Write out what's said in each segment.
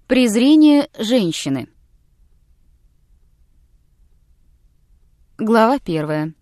Презрение женщины. Глава 1.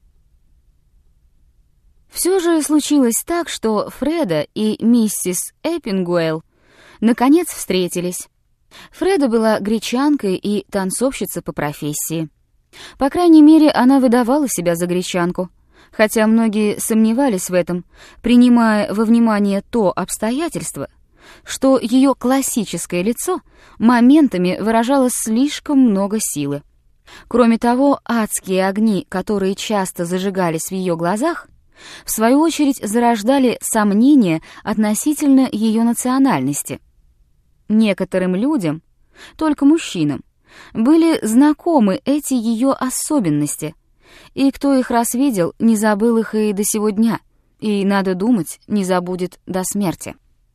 Все же случилось так, что Фреда и миссис Эппингуэлл наконец встретились. Фреда была гречанкой и танцовщица по профессии. По крайней мере, она выдавала себя за гречанку, хотя многие сомневались в этом, принимая во внимание то обстоятельство, что ее классическое лицо моментами выражало слишком много силы. Кроме того, адские огни, которые часто зажигались в ее глазах, в свою очередь зарождали сомнения относительно ее национальности. Некоторым людям, только мужчинам, были знакомы эти ее особенности, и кто их раз видел, не забыл их и до сего дня, и, надо думать, не забудет до смерти.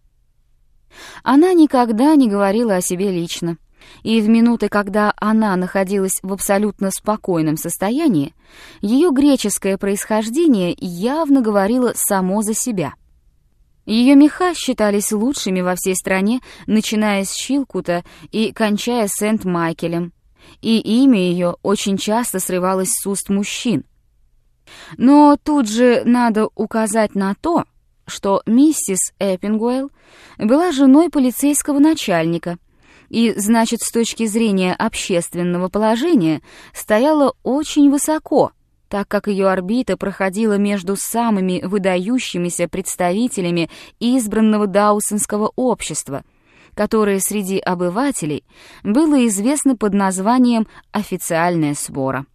Она никогда не говорила о себе лично, и в минуты, когда она находилась в абсолютно спокойном состоянии, ее греческое происхождение явно говорило само за себя. Ее меха считались лучшими во всей стране, начиная с Чилкута и кончая Сент-Майкелем, и имя ее очень часто срывалось с уст мужчин. Но тут же надо указать на то, что миссис Эппингуэлл была женой полицейского начальника и, значит, с точки зрения общественного положения, стояла очень высоко, так как ее орбита проходила между самыми выдающимися представителями избранного даусонского общества, которое среди обывателей было известно под названием «Официальная свора».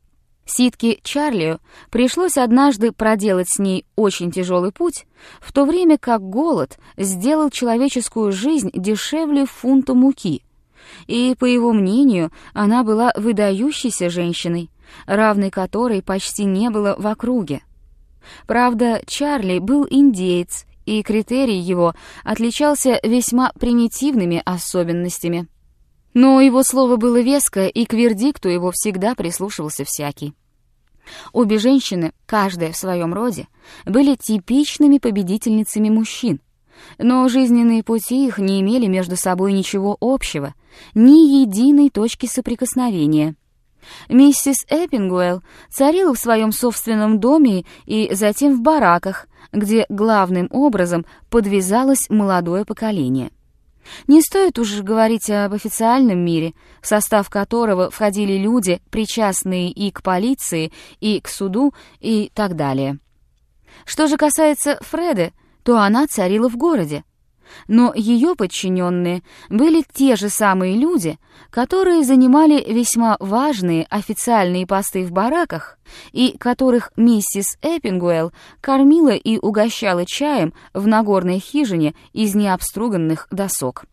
Ситке Чарлию пришлось однажды проделать с ней очень тяжелый путь, в то время как голод сделал человеческую жизнь дешевле фунта муки, и, по его мнению, она была выдающейся женщиной, равной которой почти не было в округе. Правда, Чарли был индеец, и критерий его отличался весьма примитивными особенностями. Но его слово было веско, и к вердикту его всегда прислушивался всякий. Обе женщины, каждая в своем роде, были типичными победительницами мужчин, но жизненные пути их не имели между собой ничего общего, ни единой точки соприкосновения. Миссис Эппингуэлл царила в своем собственном доме и затем в бараках, где главным образом подвязалось молодое поколение. Не стоит уже говорить об официальном мире, в состав которого входили люди, причастные и к полиции, и к суду, и так далее. Что же касается Фреды, то она царила в городе. Но ее подчиненные были те же самые люди, которые занимали весьма важные официальные посты в бараках и которых миссис Эппингуэлл кормила и угощала чаем в нагорной хижине из необструганных досок.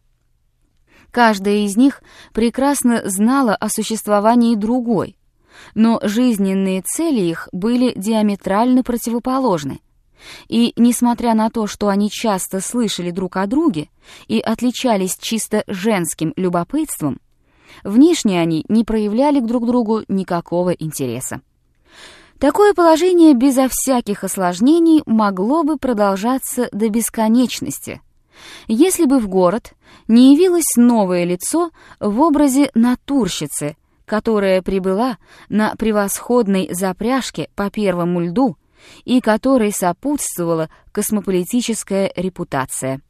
Каждая из них прекрасно знала о существовании другой, но жизненные цели их были диаметрально противоположны. И, несмотря на то, что они часто слышали друг о друге и отличались чисто женским любопытством, внешне они не проявляли друг к другу никакого интереса. Такое положение безо всяких осложнений могло бы продолжаться до бесконечности, если бы в город не явилось новое лицо в образе натурщицы, которая прибыла на превосходной запряжке по первому льду и которой сопутствовала космополитическая репутация.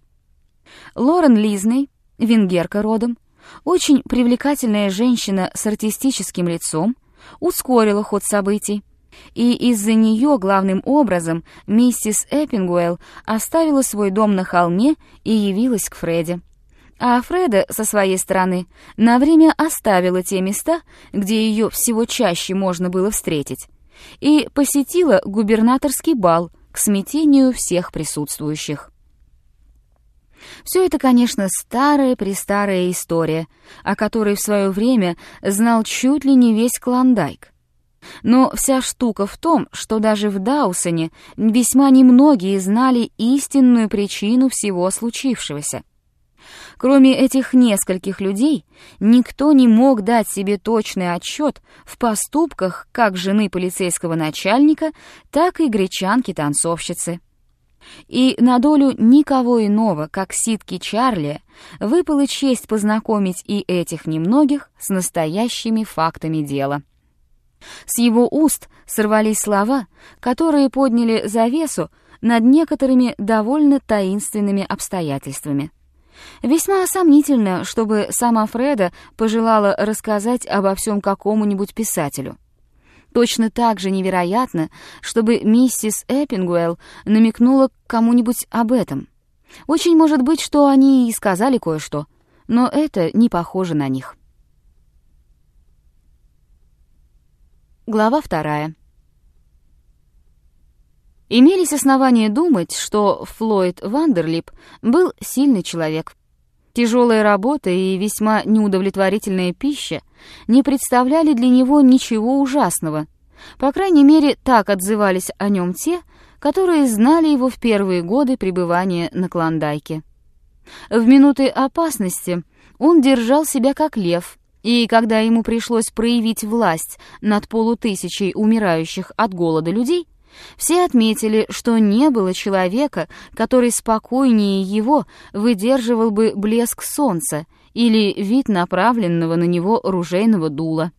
Лорен Лизней, венгерка родом, очень привлекательная женщина с артистическим лицом, ускорила ход событий, и из-за нее главным образом миссис Эппингуэлл оставила свой дом на холме и явилась к Фреде. А Фреда, со своей стороны, на время оставила те места, где ее всего чаще можно было встретить, и посетила губернаторский бал к смятению всех присутствующих. Все это, конечно, старая-престарая история, о которой в свое время знал чуть ли не весь Клондайк. Но вся штука в том, что даже в Даусоне весьма немногие знали истинную причину всего случившегося. Кроме этих нескольких людей, никто не мог дать себе точный отчет в поступках как жены полицейского начальника, так и гречанки-танцовщицы. И на долю никого иного, как Сидки Чарли, выпала честь познакомить и этих немногих с настоящими фактами дела. С его уст сорвались слова, которые подняли завесу над некоторыми довольно таинственными обстоятельствами. Весьма сомнительно, чтобы сама Фреда пожелала рассказать обо всем какому-нибудь писателю. Точно так же невероятно, чтобы миссис Эппингуэлл намекнула кому-нибудь об этом. Очень может быть, что они и сказали кое-что, но это не похоже на них. Глава 2. Имелись основания думать, что Флойд Вандерлип был сильный человек. Тяжелая работа и весьма неудовлетворительная пища не представляли для него ничего ужасного. По крайней мере, так отзывались о нем те, которые знали его в первые годы пребывания на Клондайке. В минуты опасности он держал себя как лев, и когда ему пришлось проявить власть над 500 умирающих от голода людей, все отметили, что не было человека, который спокойнее его выдерживал бы блеск солнца или вид направленного на него ружейного дула.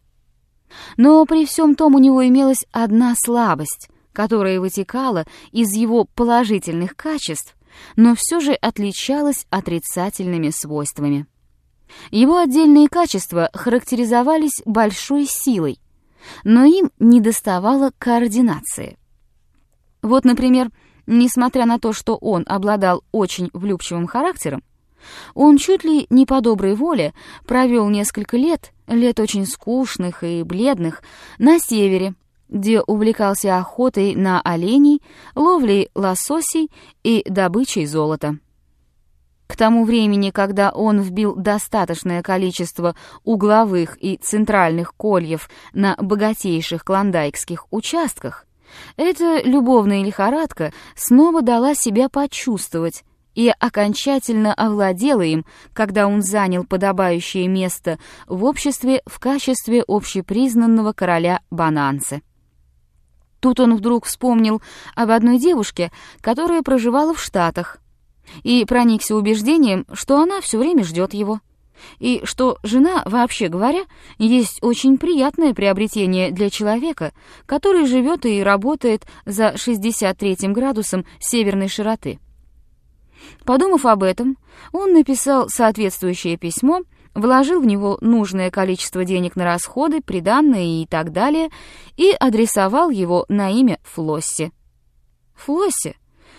Но при всем том у него имелась одна слабость, которая вытекала из его положительных качеств, но все же отличалась отрицательными свойствами. Его отдельные качества характеризовались большой силой, но им недоставало координации. Вот, например, несмотря на то, что он обладал очень влюбчивым характером, он чуть ли не по доброй воле провел несколько лет очень скучных и бледных, на севере, где увлекался охотой на оленей, ловлей лососей и добычей золота. К тому времени, когда он вбил достаточное количество угловых и центральных кольев на богатейших клондайкских участках, эта любовная лихорадка снова дала себя почувствовать и окончательно овладела им, когда он занял подобающее место в обществе в качестве общепризнанного короля Бонанцы. Тут он вдруг вспомнил об одной девушке, которая проживала в Штатах, и проникся убеждением, что она все время ждет его, и что жена, вообще говоря, есть очень приятное приобретение для человека, который живет и работает за 63 градусом северной широты. Подумав об этом, он написал соответствующее письмо, вложил в него нужное количество денег на расходы, приданное и так далее, и адресовал его на имя Флосси. Флосси?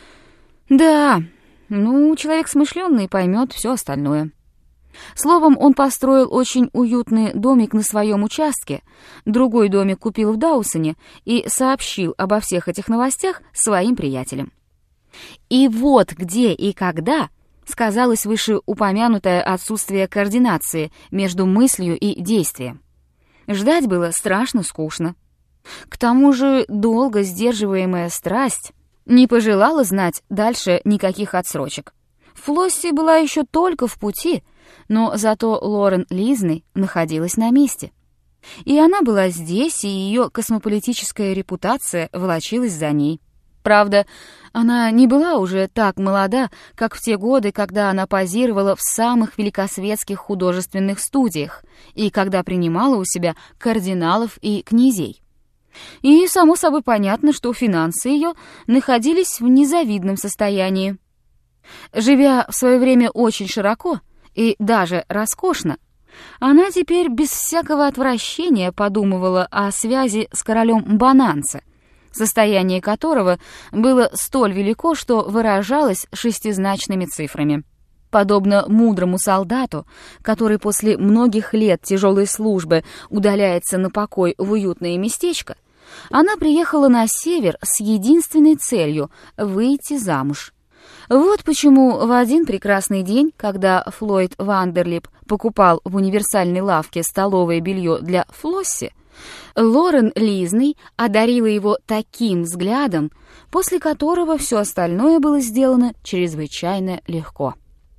Да, человек смышленый поймет все остальное. Словом, он построил очень уютный домик на своем участке, другой домик купил в Даусоне и сообщил обо всех этих новостях своим приятелям. И вот где и когда сказалось вышеупомянутое отсутствие координации между мыслью и действием. Ждать было страшно скучно. К тому же долго сдерживаемая страсть не пожелала знать дальше никаких отсрочек. Флосси была еще только в пути, но зато Лорен Лизный находилась на месте. И она была здесь, и ее космополитическая репутация волочилась за ней. Правда, она не была уже так молода, как в те годы, когда она позировала в самых великосветских художественных студиях и когда принимала у себя кардиналов и князей. И, само собой, понятно, что финансы ее находились в незавидном состоянии. Живя в свое время очень широко и даже роскошно, она теперь без всякого отвращения подумывала о связи с королем Бонанце, состояние которого было столь велико, что выражалось шестизначными цифрами. Подобно мудрому солдату, который после многих лет тяжелой службы удаляется на покой в уютное местечко, она приехала на север с единственной целью — выйти замуж. Вот почему в один прекрасный день, когда Флойд Вандерлип покупал в универсальной лавке столовое белье для Флосси, Лорен Лизный одарила его таким взглядом, после которого все остальное было сделано чрезвычайно легко.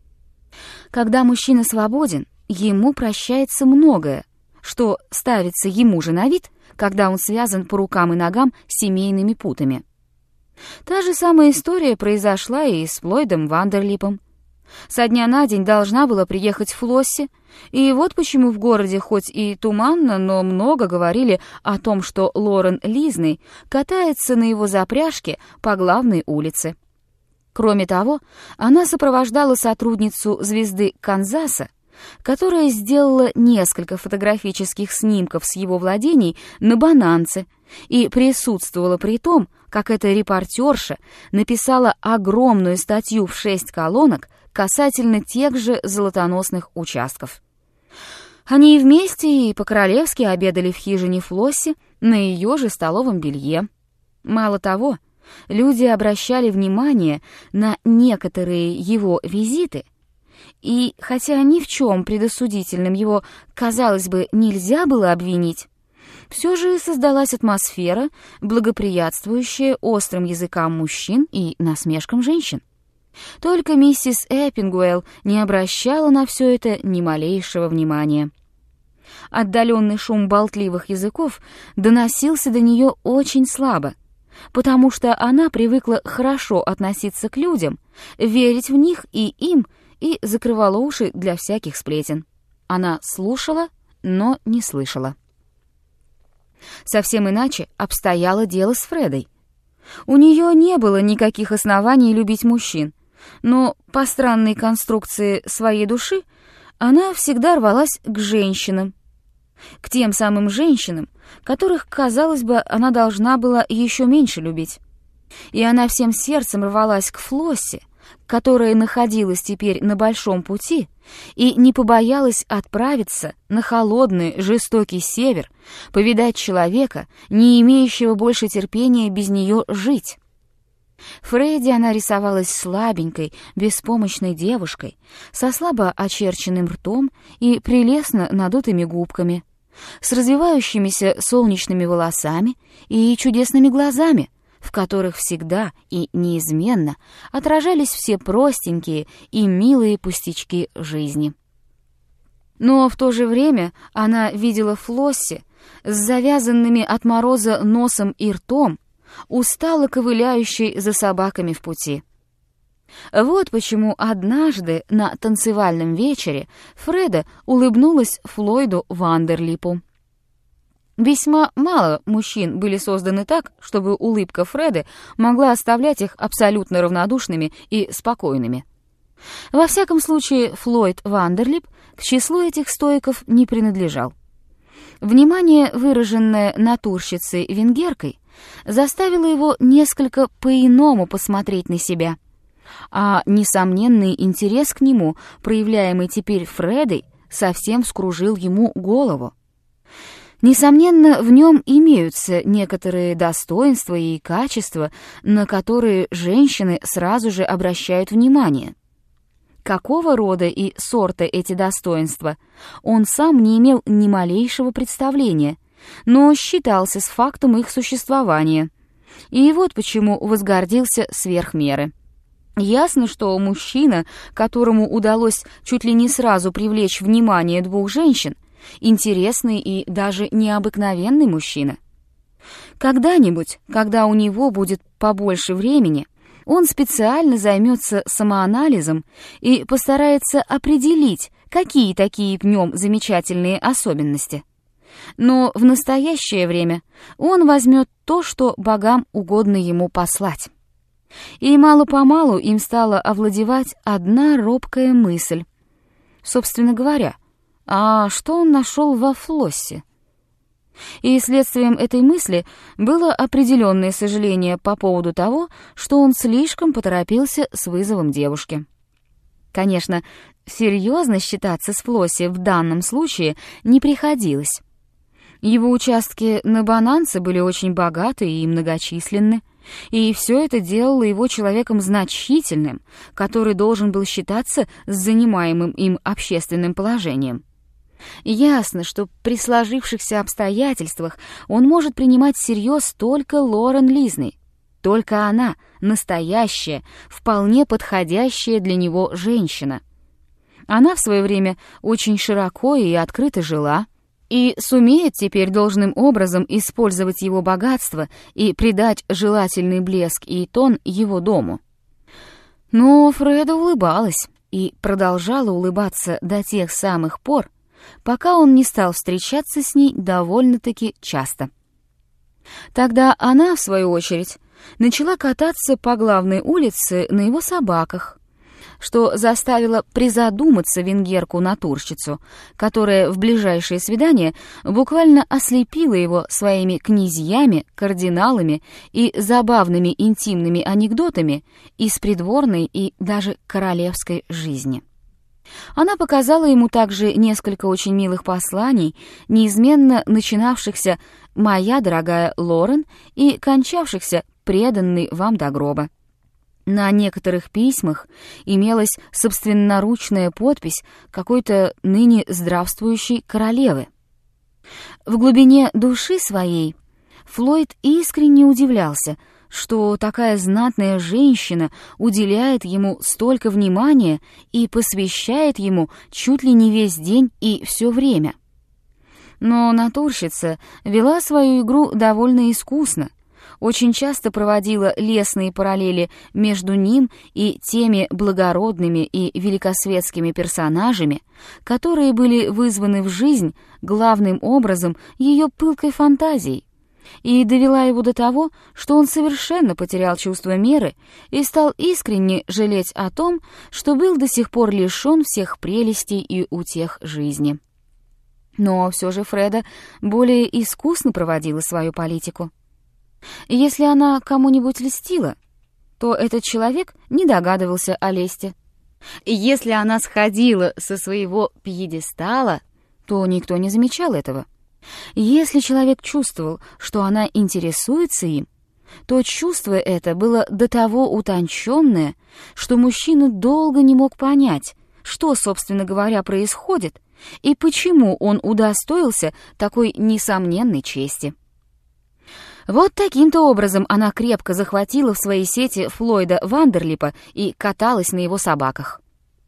Когда мужчина свободен, ему прощается многое, что ставится ему же на вид, когда он связан по рукам и ногам семейными путами. Та же самая история произошла и с Флойдом Вандерлипом. Со дня на день должна была приехать Флосси, и вот почему в городе хоть и туманно, но много говорили о том, что Лорен Лизный катается на его запряжке по главной улице. Кроме того, она сопровождала сотрудницу «Звезды Канзаса», которая сделала несколько фотографических снимков с его владений на Бананце и присутствовала при том, как эта репортерша написала огромную статью в 6 колонок касательно тех же золотоносных участков. Они вместе и по-королевски обедали в хижине Флосси на ее же столовом белье. Мало того, люди обращали внимание на некоторые его визиты, и хотя ни в чем предосудительном его, казалось бы, нельзя было обвинить, все же создалась атмосфера, благоприятствующая острым языкам мужчин и насмешкам женщин. Только миссис Эппингуэлл не обращала на все это ни малейшего внимания. Отдаленный шум болтливых языков доносился до нее очень слабо, потому что она привыкла хорошо относиться к людям, верить в них и им, и закрывала уши для всяких сплетен. Она слушала, но не слышала. Совсем иначе обстояло дело с Фредой. У нее не было никаких оснований любить мужчин, но по странной конструкции своей души она всегда рвалась к женщинам, к тем самым женщинам, которых, казалось бы, она должна была еще меньше любить. И она всем сердцем рвалась к Флосси, которая находилась теперь на большом пути и не побоялась отправиться на холодный, жестокий север, повидать человека, не имеющего больше терпения без нее жить. Фредди она рисовалась слабенькой, беспомощной девушкой, со слабо очерченным ртом и прелестно надутыми губками, с развивающимися солнечными волосами и чудесными глазами, в которых всегда и неизменно отражались все простенькие и милые пустячки жизни. Но в то же время она видела Флосси с завязанными от мороза носом и ртом, устало ковыляющей за собаками в пути. Вот почему однажды на танцевальном вечере Фреда улыбнулась Флойду Вандерлипу. Весьма мало мужчин были созданы так, чтобы улыбка Фреды могла оставлять их абсолютно равнодушными и спокойными. Во всяком случае, Флойд Вандерлип к числу этих стоиков не принадлежал. Внимание, выраженное натурщицей-венгеркой, заставило его несколько по-иному посмотреть на себя, а несомненный интерес к нему, проявляемый теперь Фредой, совсем вскружил ему голову. Несомненно, в нем имеются некоторые достоинства и качества, на которые женщины сразу же обращают внимание. Какого рода и сорта эти достоинства, он сам не имел ни малейшего представления, но считался с фактом их существования. И вот почему возгордился сверх меры. Ясно, что мужчина, которому удалось чуть ли не сразу привлечь внимание двух женщин, интересный и даже необыкновенный мужчина. Когда-нибудь, когда у него будет побольше времени, он специально займется самоанализом и постарается определить, какие такие в нем замечательные особенности. Но в настоящее время он возьмет то, что богам угодно ему послать. И мало-помалу им стала овладевать одна робкая мысль. Собственно говоря, а что он нашел во Флоссе? И следствием этой мысли было определенное сожаление по поводу того, что он слишком поторопился с вызовом девушки. Конечно, серьезно считаться с Флосси в данном случае не приходилось. Его участки на Бананце были очень богаты и многочисленны, и все это делало его человеком значительным, который должен был считаться с занимаемым им общественным положением. Ясно, что при сложившихся обстоятельствах он может принимать всерьез только Лорен Лизный. Только она, настоящая, вполне подходящая для него женщина. Она в свое время очень широко и открыто жила, и сумеет теперь должным образом использовать его богатство и придать желательный блеск и тон его дому. Но Фреда улыбалась и продолжала улыбаться до тех самых пор, пока он не стал встречаться с ней довольно-таки часто. Тогда она, в свою очередь, начала кататься по главной улице на его собаках, что заставило призадуматься венгерку-натурщицу, которая в ближайшее свидание буквально ослепила его своими князьями, кардиналами и забавными интимными анекдотами из придворной и даже королевской жизни. Она показала ему также несколько очень милых посланий, неизменно начинавшихся «Моя дорогая Лорен» и кончавшихся «Преданный вам до гроба». На некоторых письмах имелась собственноручная подпись какой-то ныне здравствующей королевы. В глубине души своей Флойд искренне удивлялся, что такая знатная женщина уделяет ему столько внимания и посвящает ему чуть ли не весь день и все время. Но натурщица вела свою игру довольно искусно, очень часто проводила лестные параллели между ним и теми благородными и великосветскими персонажами, которые были вызваны в жизнь главным образом ее пылкой фантазией, и довела его до того, что он совершенно потерял чувство меры и стал искренне жалеть о том, что был до сих пор лишен всех прелестей и утех жизни. Но все же Фреда более искусно проводила свою политику. Если она кому-нибудь льстила, то этот человек не догадывался о лести. Если она сходила со своего пьедестала, то никто не замечал этого. Если человек чувствовал, что она интересуется им, то чувство это было до того утонченное, что мужчина долго не мог понять, что, собственно говоря, происходит и почему он удостоился такой несомненной чести. Вот таким-то образом она крепко захватила в свои сети Флойда Вандерлипа и каталась на его собаках.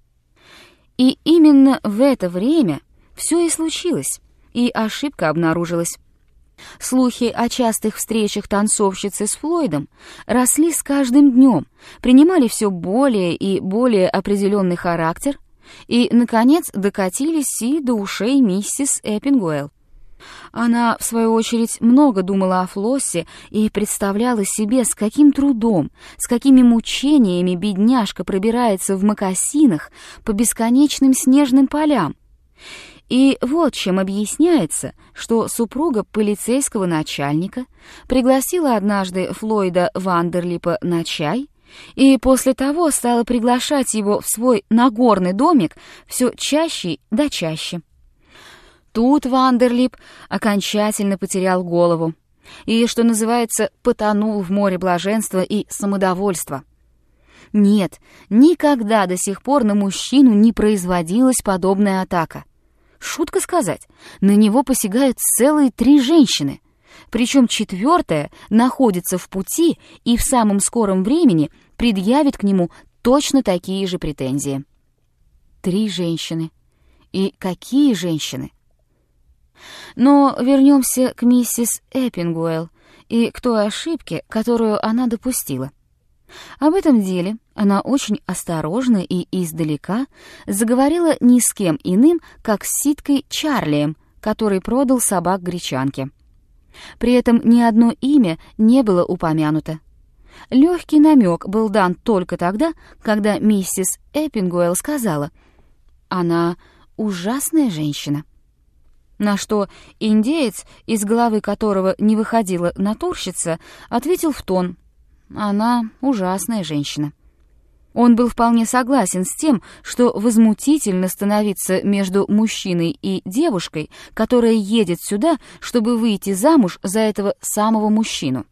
И именно в это время все и случилось, и ошибка обнаружилась. Слухи о частых встречах танцовщицы с Флойдом росли с каждым днем, принимали все более и более определенный характер и, наконец, докатились и до ушей миссис Эппингуэлл. Она, в свою очередь, много думала о Флоссе и представляла себе, с каким трудом, с какими мучениями бедняжка пробирается в мокасинах по бесконечным снежным полям. И вот чем объясняется, что супруга полицейского начальника пригласила однажды Флойда Вандерлипа на чай и после того стала приглашать его в свой нагорный домик все чаще да чаще. Тут Вандерлип окончательно потерял голову и, что называется, потонул в море блаженства и самодовольства. Нет, никогда до сих пор на мужчину не производилась подобная атака. Шутка сказать, на него посягают целые 3 женщины, причем 4-я находится в пути и в самом скором времени предъявит к нему точно такие же претензии. 3 женщины. И какие женщины? Но вернемся к миссис Эппингуэлл и к той ошибке, которую она допустила. Об этом деле она очень осторожно и издалека заговорила ни с кем иным, как с Ситкой Чарлием, который продал собак гречанке. При этом ни одно имя не было упомянуто. Легкий намек был дан только тогда, когда миссис Эппингуэлл сказала: «Она ужасная женщина». На что индеец, из головы которого не выходила натурщица, ответил в тон: «Она ужасная женщина». Он был вполне согласен с тем, что возмутительно становиться между мужчиной и девушкой, которая едет сюда, чтобы выйти замуж за этого самого мужчину.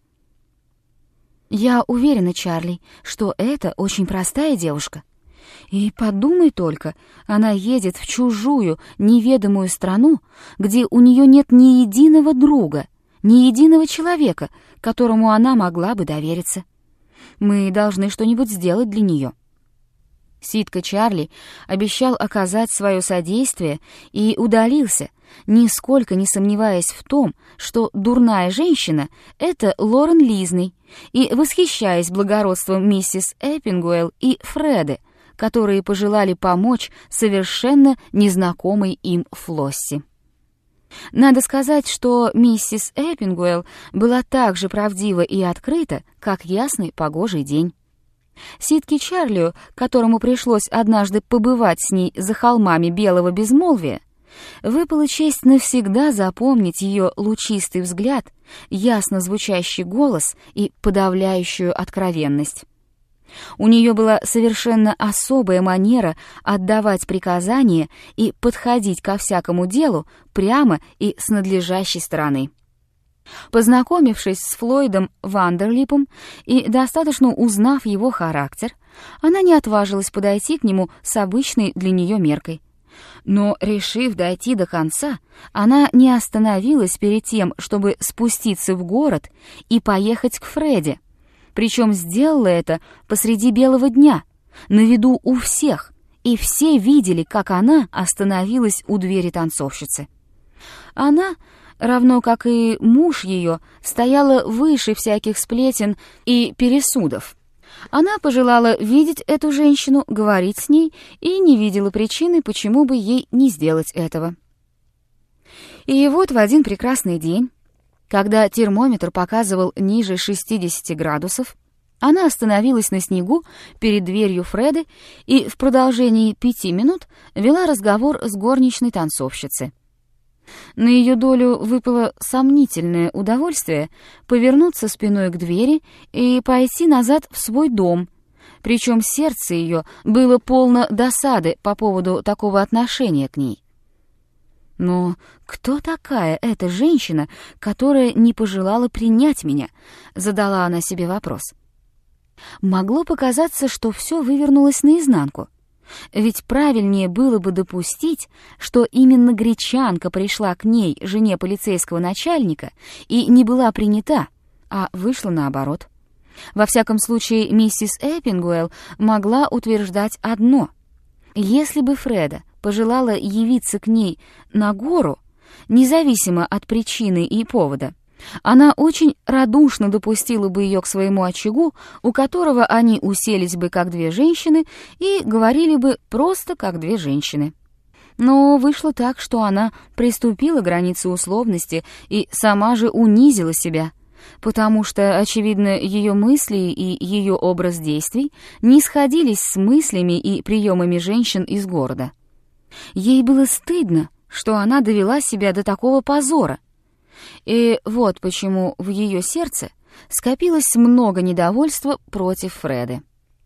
«Я уверена, Чарли, что это очень простая девушка. И подумай только, она едет в чужую, неведомую страну, где у нее нет ни единого друга, ни единого человека, которому она могла бы довериться. Мы должны что-нибудь сделать для нее». Ситка Чарли обещал оказать свое содействие и удалился, нисколько не сомневаясь в том, что дурная женщина — это Лорен Лизный, и восхищаясь благородством миссис Эппингуэлл и Фреды, которые пожелали помочь совершенно незнакомой им Флосси. Надо сказать, что миссис Эппингуэлл была так же правдива и открыта, как ясный погожий день. Ситке Чарлию, которому пришлось однажды побывать с ней за холмами белого безмолвия, выпала честь навсегда запомнить ее лучистый взгляд, ясно звучащий голос и подавляющую откровенность. У нее была совершенно особая манера отдавать приказания и подходить ко всякому делу прямо и с надлежащей стороны. Познакомившись с Флойдом Вандерлипом и достаточно узнав его характер, она не отважилась подойти к нему с обычной для нее меркой. Но, решив дойти до конца, она не остановилась перед тем, чтобы спуститься в город и поехать к Фредди, причем сделала это посреди белого дня, на виду у всех, и все видели, как она остановилась у двери танцовщицы. Она, равно как и муж ее, стояла выше всяких сплетен и пересудов. Она пожелала видеть эту женщину, говорить с ней, и не видела причины, почему бы ей не сделать этого. И вот в один прекрасный день, когда термометр показывал ниже 60 градусов, она остановилась на снегу перед дверью Фреды и в продолжении 5 минут вела разговор с горничной танцовщицей. На ее долю выпало сомнительное удовольствие повернуться спиной к двери и пойти назад в свой дом, причем сердце ее было полно досады по поводу такого отношения к ней. Но кто такая эта женщина, которая не пожелала принять меня? Задала она себе вопрос. Могло показаться, что все вывернулось наизнанку. Ведь правильнее было бы допустить, что именно гречанка пришла к ней, жене полицейского начальника, и не была принята, а вышла наоборот. Во всяком случае, миссис Эппингуэлл могла утверждать одно. Если бы Фреда пожелала явиться к ней на гору, независимо от причины и повода, она очень радушно допустила бы ее к своему очагу, у которого они уселись бы как две женщины и говорили бы просто как две женщины. Но вышло так, что она приступила к границе условности и сама же унизила себя, потому что, очевидно, ее мысли и ее образ действий не сходились с мыслями и приемами женщин из города. Ей было стыдно, что она довела себя до такого позора. И вот почему в ее сердце скопилось много недовольства против Фреды.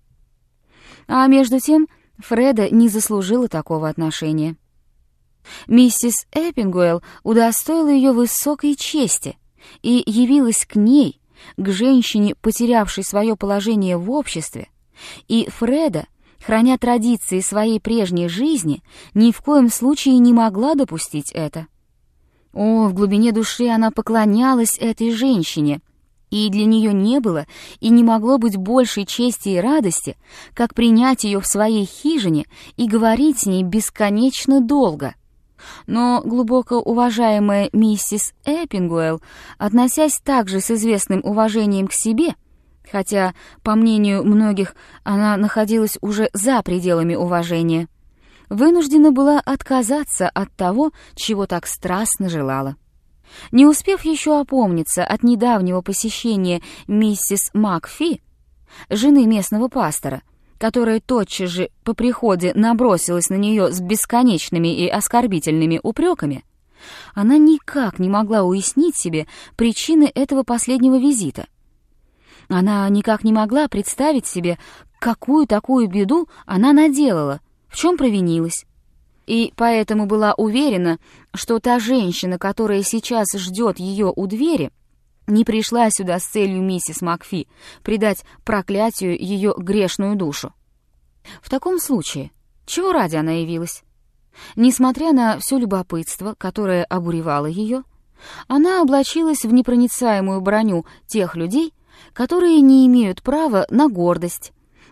А между тем Фреда не заслужила такого отношения. Миссис Эппингуэлл удостоила ее высокой чести и явилась к ней, к женщине, потерявшей свое положение в обществе, и Фреда, храня традиции своей прежней жизни, ни в коем случае не могла допустить это. О, в глубине души она поклонялась этой женщине, и для нее не было и не могло быть большей чести и радости, как принять ее в своей хижине и говорить с ней бесконечно долго. Но глубоко уважаемая миссис Эппингуэлл, относясь также с известным уважением к себе, хотя, по мнению многих, она находилась уже за пределами уважения, вынуждена была отказаться от того, чего так страстно желала. Не успев еще опомниться от недавнего посещения миссис Макфи, жены местного пастора, которая тотчас же по приходе набросилась на нее с бесконечными и оскорбительными упреками, она никак не могла уяснить себе причины этого последнего визита. Она никак не могла представить себе, какую такую беду она наделала, в чем провинилась. И поэтому была уверена, что та женщина, которая сейчас ждет ее у двери, не пришла сюда с целью миссис Макфи предать проклятию ее грешную душу. В таком случае, чего ради она явилась? Несмотря на все любопытство, которое обуревало ее, она облачилась в непроницаемую броню тех людей, которые не имеют права на гордость,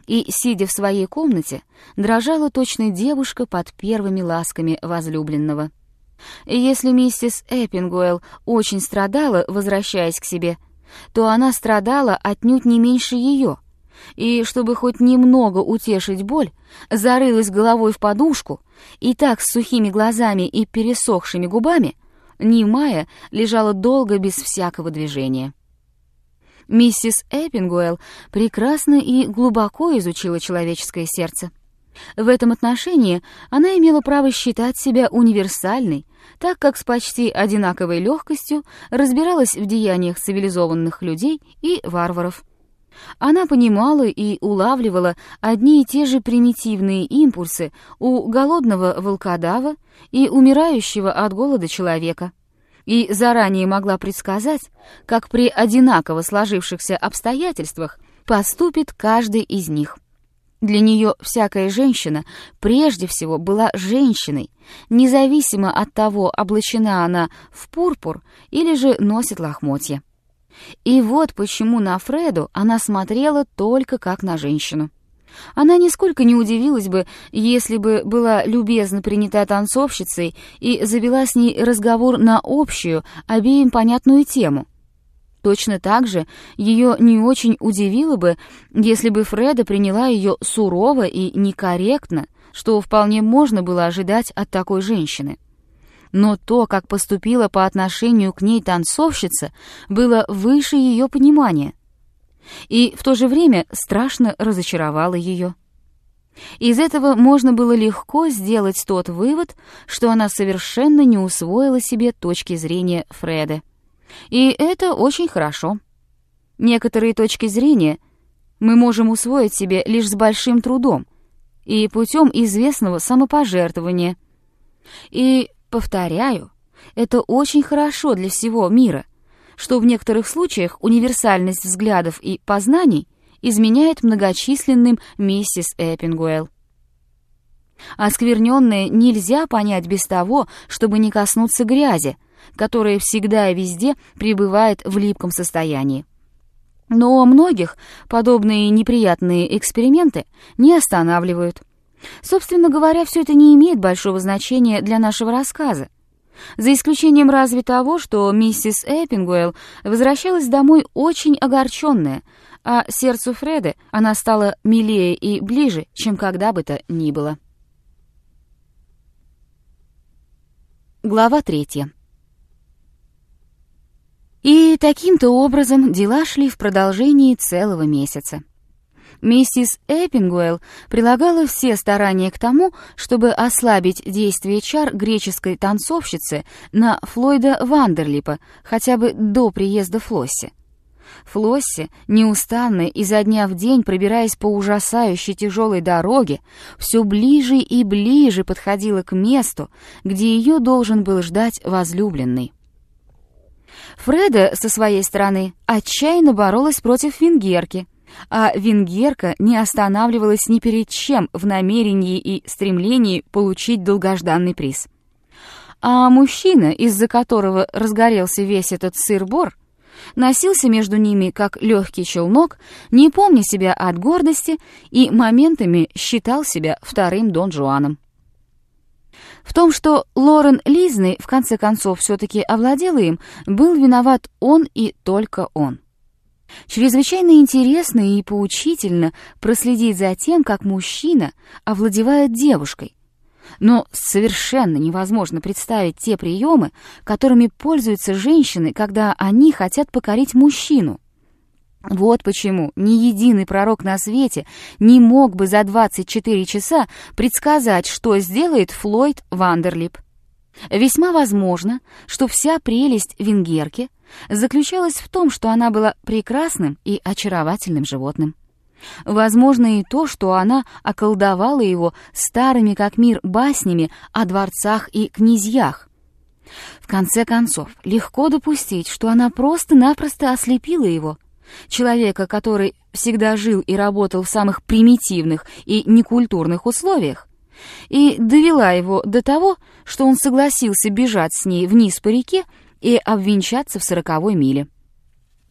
и, сидя в своей комнате, дрожала точно девушка под первыми ласками возлюбленного. И если миссис Эппингуэлл очень страдала, возвращаясь к себе, то она страдала отнюдь не меньше ее, и, чтобы хоть немного утешить боль, зарылась головой в подушку и так с сухими глазами и пересохшими губами, немая, лежала долго без всякого движения. Миссис Эппингуэлл прекрасно и глубоко изучила человеческое сердце. В этом отношении она имела право считать себя универсальной, так как с почти одинаковой легкостью разбиралась в деяниях цивилизованных людей и варваров. Она понимала и улавливала одни и те же примитивные импульсы у голодного волкодава и умирающего от голода человека, и заранее могла предсказать, как при одинаково сложившихся обстоятельствах поступит каждый из них. Для нее всякая женщина прежде всего была женщиной, независимо от того, облачена она в пурпур или же носит лохмотья. И вот почему на Фреду она смотрела только как на женщину. Она нисколько не удивилась бы, если бы была любезно принята танцовщицей и завела с ней разговор на общую, обеим понятную тему. Точно так же ее не очень удивило бы, если бы Фреда приняла ее сурово и некорректно, что вполне можно было ожидать от такой женщины. Но то, как поступила по отношению к ней танцовщица, было выше ее понимания, и в то же время страшно разочаровало ее. Из этого можно было легко сделать тот вывод, что она совершенно не усвоила себе точки зрения Фреды. И это очень хорошо. Некоторые точки зрения мы можем усвоить себе лишь с большим трудом и путем известного самопожертвования. И, повторяю, это очень хорошо для всего мира, что в некоторых случаях универсальность взглядов и познаний изменяет многочисленным миссис Эппингуэлл. Оскверненное нельзя понять без того, чтобы не коснуться грязи, которая всегда и везде пребывает в липком состоянии. Но многих подобные неприятные эксперименты не останавливают. Собственно говоря, все это не имеет большого значения для нашего рассказа, за исключением разве того, что миссис Эппингуэлл возвращалась домой очень огорченная, а сердцу Фреды она стала милее и ближе, чем когда бы то ни было. Глава 3. И таким-то образом дела шли в продолжении целого месяца. Миссис Эппингуэлл прилагала все старания к тому, чтобы ослабить действие чар греческой танцовщицы на Флойда Вандерлипа хотя бы до приезда Флосси. Флосси, неустанно изо дня в день пробираясь по ужасающей тяжелой дороге, все ближе и ближе подходила к месту, где ее должен был ждать возлюбленный. Фреда, со своей стороны, отчаянно боролась против венгерки, а венгерка не останавливалась ни перед чем в намерении и стремлении получить долгожданный приз. А мужчина, из-за которого разгорелся весь этот сыр-бор, носился между ними, как легкий челнок, не помня себя от гордости и моментами считал себя вторым Дон Жуаном. В том, что Лорен Лизный в конце концов все-таки овладела им, был виноват он и только он. Чрезвычайно интересно и поучительно проследить за тем, как мужчина овладевает девушкой. Но совершенно невозможно представить те приемы, которыми пользуются женщины, когда они хотят покорить мужчину. Вот почему ни единый пророк на свете не мог бы за 24 часа предсказать, что сделает Флойд Вандерлип. Весьма возможно, что вся прелесть венгерки заключалась в том, что она была прекрасным и очаровательным животным. Возможно и то, что она околдовала его старыми как мир баснями о дворцах и князьях. В конце концов, легко допустить, что она просто-напросто ослепила его, человека, который всегда жил и работал в самых примитивных и некультурных условиях, и довела его до того, что он согласился бежать с ней вниз по реке и обвенчаться в 40-й миле.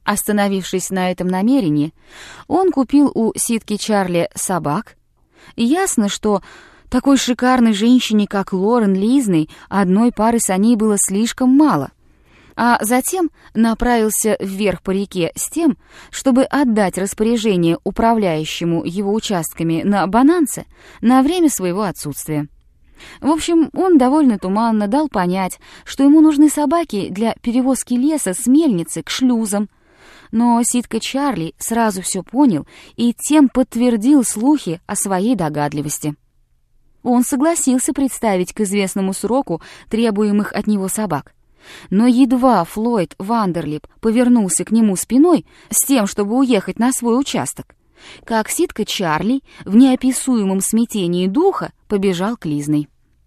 Остановившись на этом намерении, он купил у ситки Чарли собак. Ясно, что такой шикарной женщине, как Лорен Лизней, одной пары саней было слишком мало, а затем направился вверх по реке с тем, чтобы отдать распоряжение управляющему его участками на Бонансе на время своего отсутствия. В общем, он довольно туманно дал понять, что ему нужны собаки для перевозки леса с мельницы к шлюзам, но ситка Чарли сразу все понял и тем подтвердил слухи о своей догадливости. Он согласился представить к известному сроку требуемых от него собак. Но едва Флойд Вандерлип повернулся к нему спиной с тем, чтобы уехать на свой участок, как ситка Чарли в неописуемом смятении духа побежал к Лизней.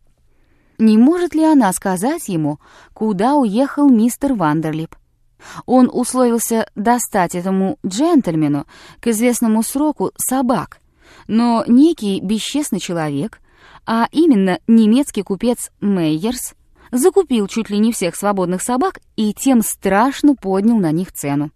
Не может ли она сказать ему, куда уехал мистер Вандерлип? Он условился достать этому джентльмену к известному сроку собак, но некий бесчестный человек, а именно немецкий купец Мейерс, закупил чуть ли не всех свободных собак и тем страшно поднял на них цену.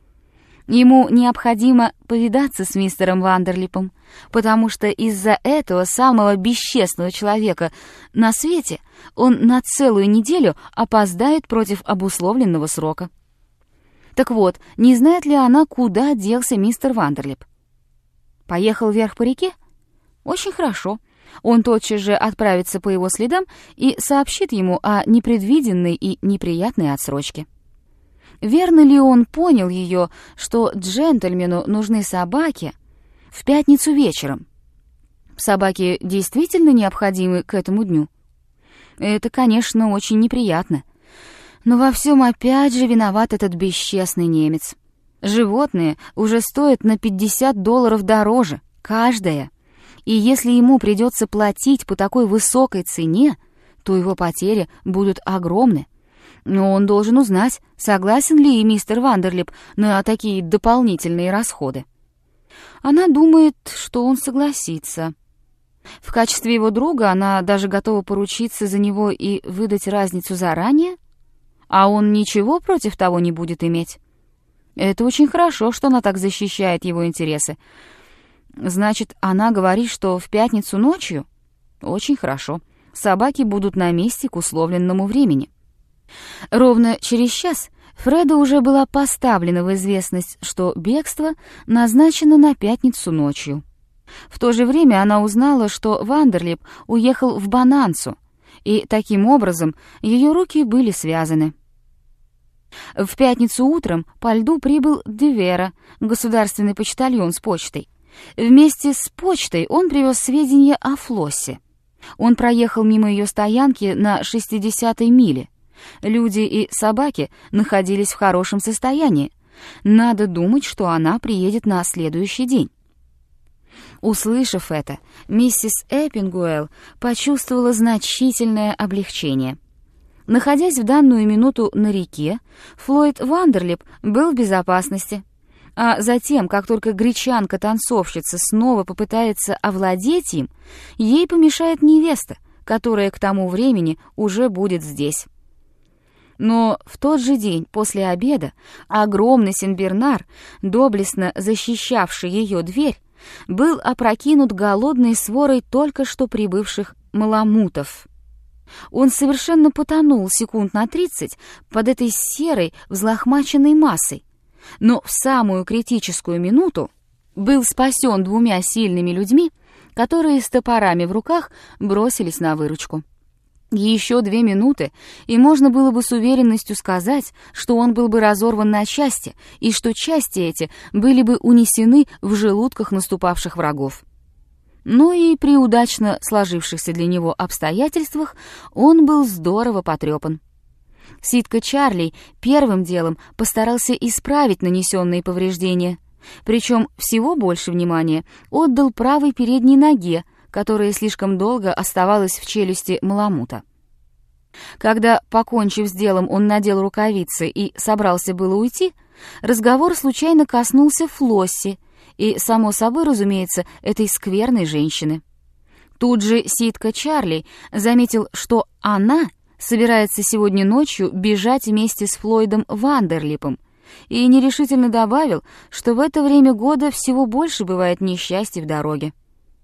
Ему необходимо повидаться с мистером Вандерлипом, потому что из-за этого самого бесчестного человека на свете он на целую неделю опоздает против обусловленного срока. Так вот, не знает ли она, куда делся мистер Вандерлип? Поехал вверх по реке? Очень хорошо. Он тотчас же отправится по его следам и сообщит ему о непредвиденной и неприятной отсрочке. Верно ли он понял ее, что джентльмену нужны собаки в пятницу вечером? Собаки действительно необходимы к этому дню? Это, конечно, очень неприятно. Но во всем опять же виноват этот бесчестный немец. Животные уже стоят на $50 дороже, каждое. И если ему придется платить по такой высокой цене, то его потери будут огромны. Но он должен узнать, согласен ли и мистер Вандерлип на такие дополнительные расходы. Она думает, что он согласится. В качестве его друга она даже готова поручиться за него и выдать разницу заранее, а он ничего против того не будет иметь. Это очень хорошо, что она так защищает его интересы. Значит, она говорит, что в пятницу ночью? Очень хорошо. Собаки будут на месте к условленному времени. Ровно через час Фреда уже была поставлена в известность, что бегство назначено на пятницу ночью. В то же время она узнала, что Вандерлип уехал в Бонансу, и таким образом ее руки были связаны. В пятницу утром по льду прибыл Девера, государственный почтальон с почтой. Вместе с почтой он привез сведения о Флоссе. Он проехал мимо ее стоянки на 60-й миле. Люди и собаки находились в хорошем состоянии. Надо думать, что она приедет на следующий день. Услышав это, миссис Эппингуэлл почувствовала значительное облегчение. Находясь в данную минуту на реке, Флойд Вандерлип был в безопасности. А затем, как только гречанка-танцовщица снова попытается овладеть им, ей помешает невеста, которая к тому времени уже будет здесь. Но в тот же день после обеда огромный Сенбернар, доблестно защищавший ее дверь, был опрокинут голодной сворой только что прибывших маламутов. Он совершенно потонул секунд на 30 под этой серой взлохмаченной массой, но в самую критическую минуту был спасен 2 сильными людьми, которые с топорами в руках бросились на выручку. Еще 2 минуты, и можно было бы с уверенностью сказать, что он был бы разорван на части, и что части эти были бы унесены в желудках наступавших врагов. Но и при удачно сложившихся для него обстоятельствах он был здорово потрепан. Ситка Чарли первым делом постарался исправить нанесенные повреждения, причем всего больше внимания отдал правой передней ноге, которая слишком долго оставалась в челюсти маламута. Когда, покончив с делом, он надел рукавицы и собрался было уйти, разговор случайно коснулся Флосси и, само собой, разумеется, этой скверной женщины. Тут же ситка Чарли заметил, что она собирается сегодня ночью бежать вместе с Флойдом Вандерлипом, и нерешительно добавил, что в это время года всего больше бывает несчастий в дороге.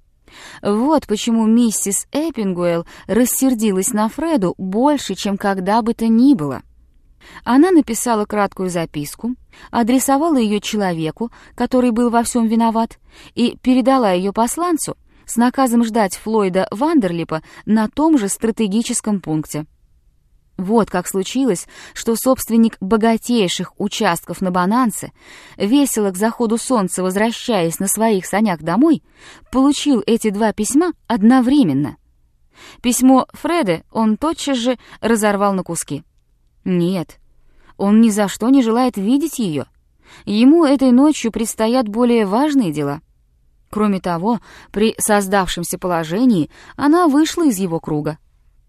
Вот почему миссис Эппингуэлл рассердилась на Фреду больше, чем когда бы то ни было. Она написала краткую записку, адресовала ее человеку, который был во всем виноват, и передала ее посланцу с наказом ждать Флойда Вандерлипа на том же стратегическом пункте. Вот как случилось, что собственник богатейших участков на Бонансе, весело к заходу солнца возвращаясь на своих санях домой, получил эти два письма одновременно. Письмо Фреды он тотчас же разорвал на куски. Нет, он ни за что не желает видеть ее. Ему этой ночью предстоят более важные дела. Кроме того, при создавшемся положении она вышла из его круга.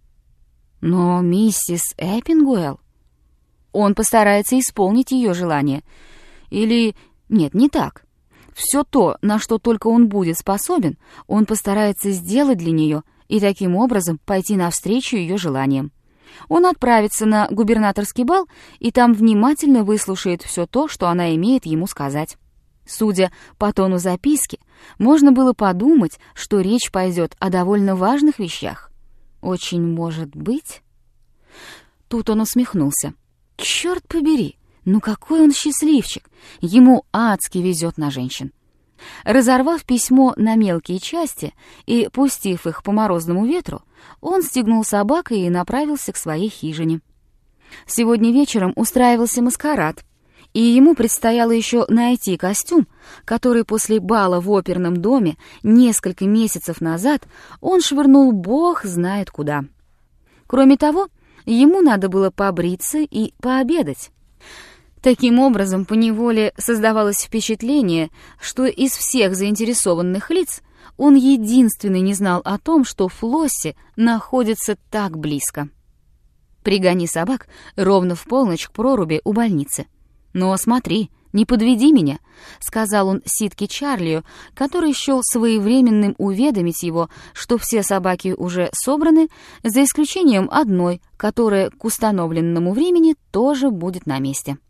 Но миссис Эппингуэлл... Он постарается исполнить ее желание. Или... Нет, не так. Все то, на что только он будет способен, он постарается сделать для нее и таким образом пойти навстречу ее желаниям. Он отправится на губернаторский бал и там внимательно выслушает все то, что она имеет ему сказать. Судя по тону записки, можно было подумать, что речь пойдет о довольно важных вещах. Очень может быть... Тут он усмехнулся. Черт побери, ну какой он счастливчик! Ему адски везет на женщин. Разорвав письмо на мелкие части и пустив их по морозному ветру, он стегнул собак и направился к своей хижине. Сегодня вечером устраивался маскарад, и ему предстояло еще найти костюм, который после бала в оперном доме несколько месяцев назад он швырнул бог знает куда. Кроме того, ему надо было побриться и пообедать. Таким образом, поневоле создавалось впечатление, что из всех заинтересованных лиц он единственный не знал о том, что Флосси находится так близко. «Пригони собак ровно в полночь к проруби у больницы. Но смотри, не подведи меня», — сказал он Ситке Чарлию, который счел своевременным уведомить его, что все собаки уже собраны, за исключением одной, которая к установленному времени тоже будет на месте.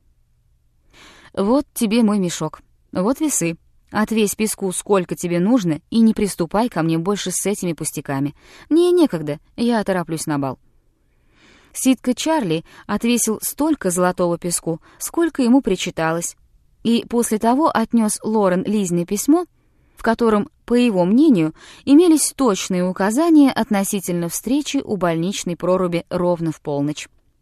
«Вот тебе мой мешок, вот весы. Отвесь песку сколько тебе нужно и не приступай ко мне больше с этими пустяками. Мне некогда, я тороплюсь на бал». Ситка Чарли отвесил столько золотого песку, сколько ему причиталось, и после того отнес Лорен Лизне письмо, в котором, по его мнению, имелись точные указания относительно встречи у больничной проруби ровно в полночь.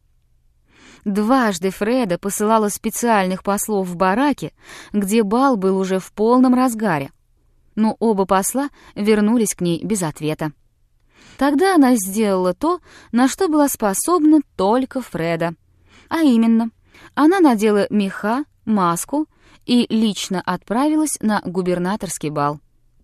Дважды Фреда посылала специальных послов в бараки, где бал был уже в полном разгаре, но оба посла вернулись к ней без ответа. Тогда она сделала то, на что была способна только Фреда. А именно, она надела меха, маску и лично отправилась на губернаторский бал.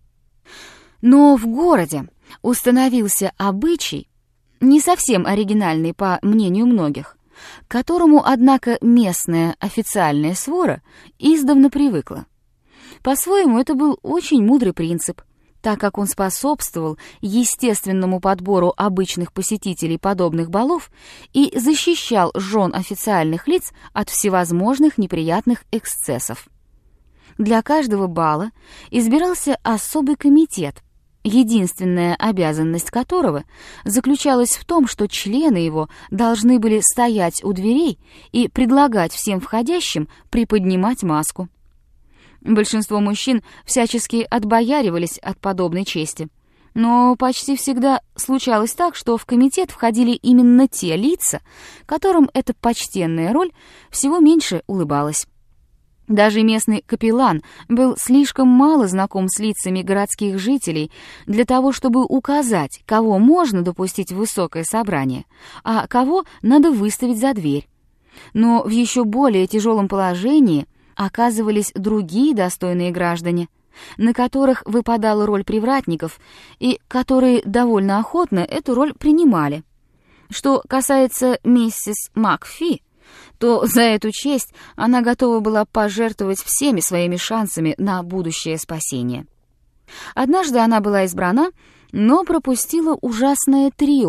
Но в городе установился обычай, не совсем оригинальный по мнению многих, к которому, однако, местная официальная свора издавна привыкла. По-своему, это был очень мудрый принцип, так как он способствовал естественному подбору обычных посетителей подобных балов и защищал жен официальных лиц от всевозможных неприятных эксцессов. Для каждого бала избирался особый комитет, единственная обязанность которого заключалась в том, что члены его должны были стоять у дверей и предлагать всем входящим приподнимать маску. Большинство мужчин всячески отбояривались от подобной чести, но почти всегда случалось так, что в комитет входили именно те лица, которым эта почтенная роль всего меньше улыбалась. Даже местный капеллан был слишком мало знаком с лицами городских жителей для того, чтобы указать, кого можно допустить в высокое собрание, а кого надо выставить за дверь. Но в еще более тяжелом положении оказывались другие достойные граждане, на которых выпадала роль привратников и которые довольно охотно эту роль принимали. Что касается миссис Макфи, то за эту честь она готова была пожертвовать всеми своими шансами на будущее спасение. Однажды она была избрана, но пропустила ужасное трио,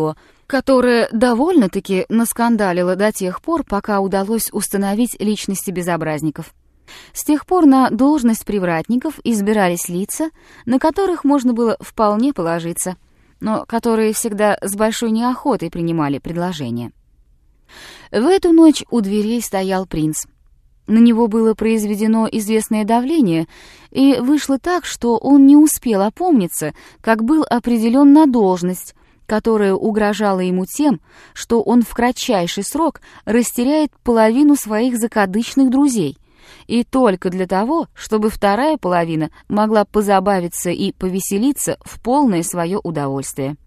которая довольно-таки наскандалила до тех пор, пока удалось установить личности безобразников. С тех пор на должность привратников избирались лица, на которых можно было вполне положиться, но которые всегда с большой неохотой принимали предложения. В эту ночь у дверей стоял принц. На него было произведено известное давление, и вышло так, что он не успел опомниться, как был определен на должность, которая угрожала ему тем, что он в кратчайший срок растеряет половину своих закадычных друзей, и только для того, чтобы вторая половина могла позабавиться и повеселиться в полное свое удовольствие.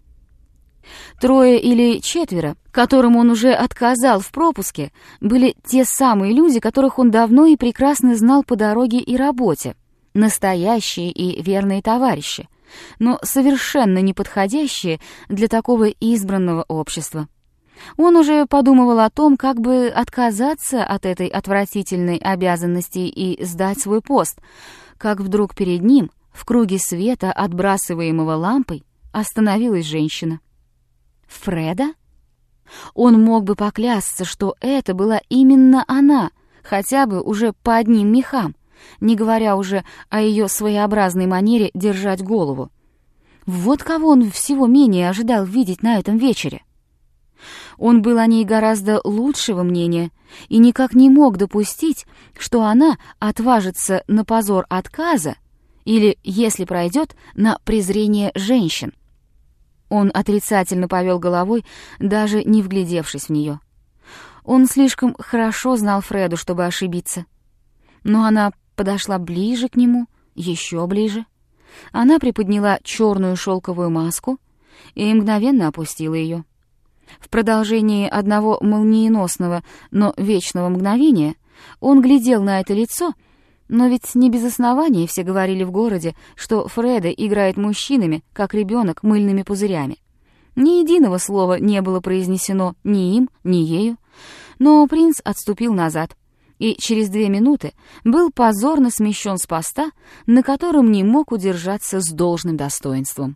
3 или 4, которым он уже отказал в пропуске, были те самые люди, которых он давно и прекрасно знал по дороге и работе, настоящие и верные товарищи, но совершенно неподходящие для такого избранного общества. Он уже подумывал о том, как бы отказаться от этой отвратительной обязанности и сдать свой пост, как вдруг перед ним, в круге света, отбрасываемого лампой, остановилась женщина. Фреда? Он мог бы поклясться, что это была именно она, хотя бы уже по одним мехам, не говоря уже о ее своеобразной манере держать голову. Вот кого он всего менее ожидал видеть на этом вечере. Он был о ней гораздо лучшего мнения и никак не мог допустить, что она отважится на позор отказа или, если пройдет, на презрение женщин. Он отрицательно повел головой, даже не вглядевшись в нее. Он слишком хорошо знал Фреду, чтобы ошибиться. Но она подошла ближе к нему, еще ближе. Она приподняла черную шелковую маску и мгновенно опустила ее. В продолжении одного молниеносного, но вечного мгновения он глядел на это лицо, но ведь не без основания все говорили в городе, что Фреда играет мужчинами, как ребенок, мыльными пузырями. Ни единого слова не было произнесено ни им, ни ею, но принц отступил назад и через 2 минуты был позорно смещен с поста, на котором не мог удержаться с должным достоинством.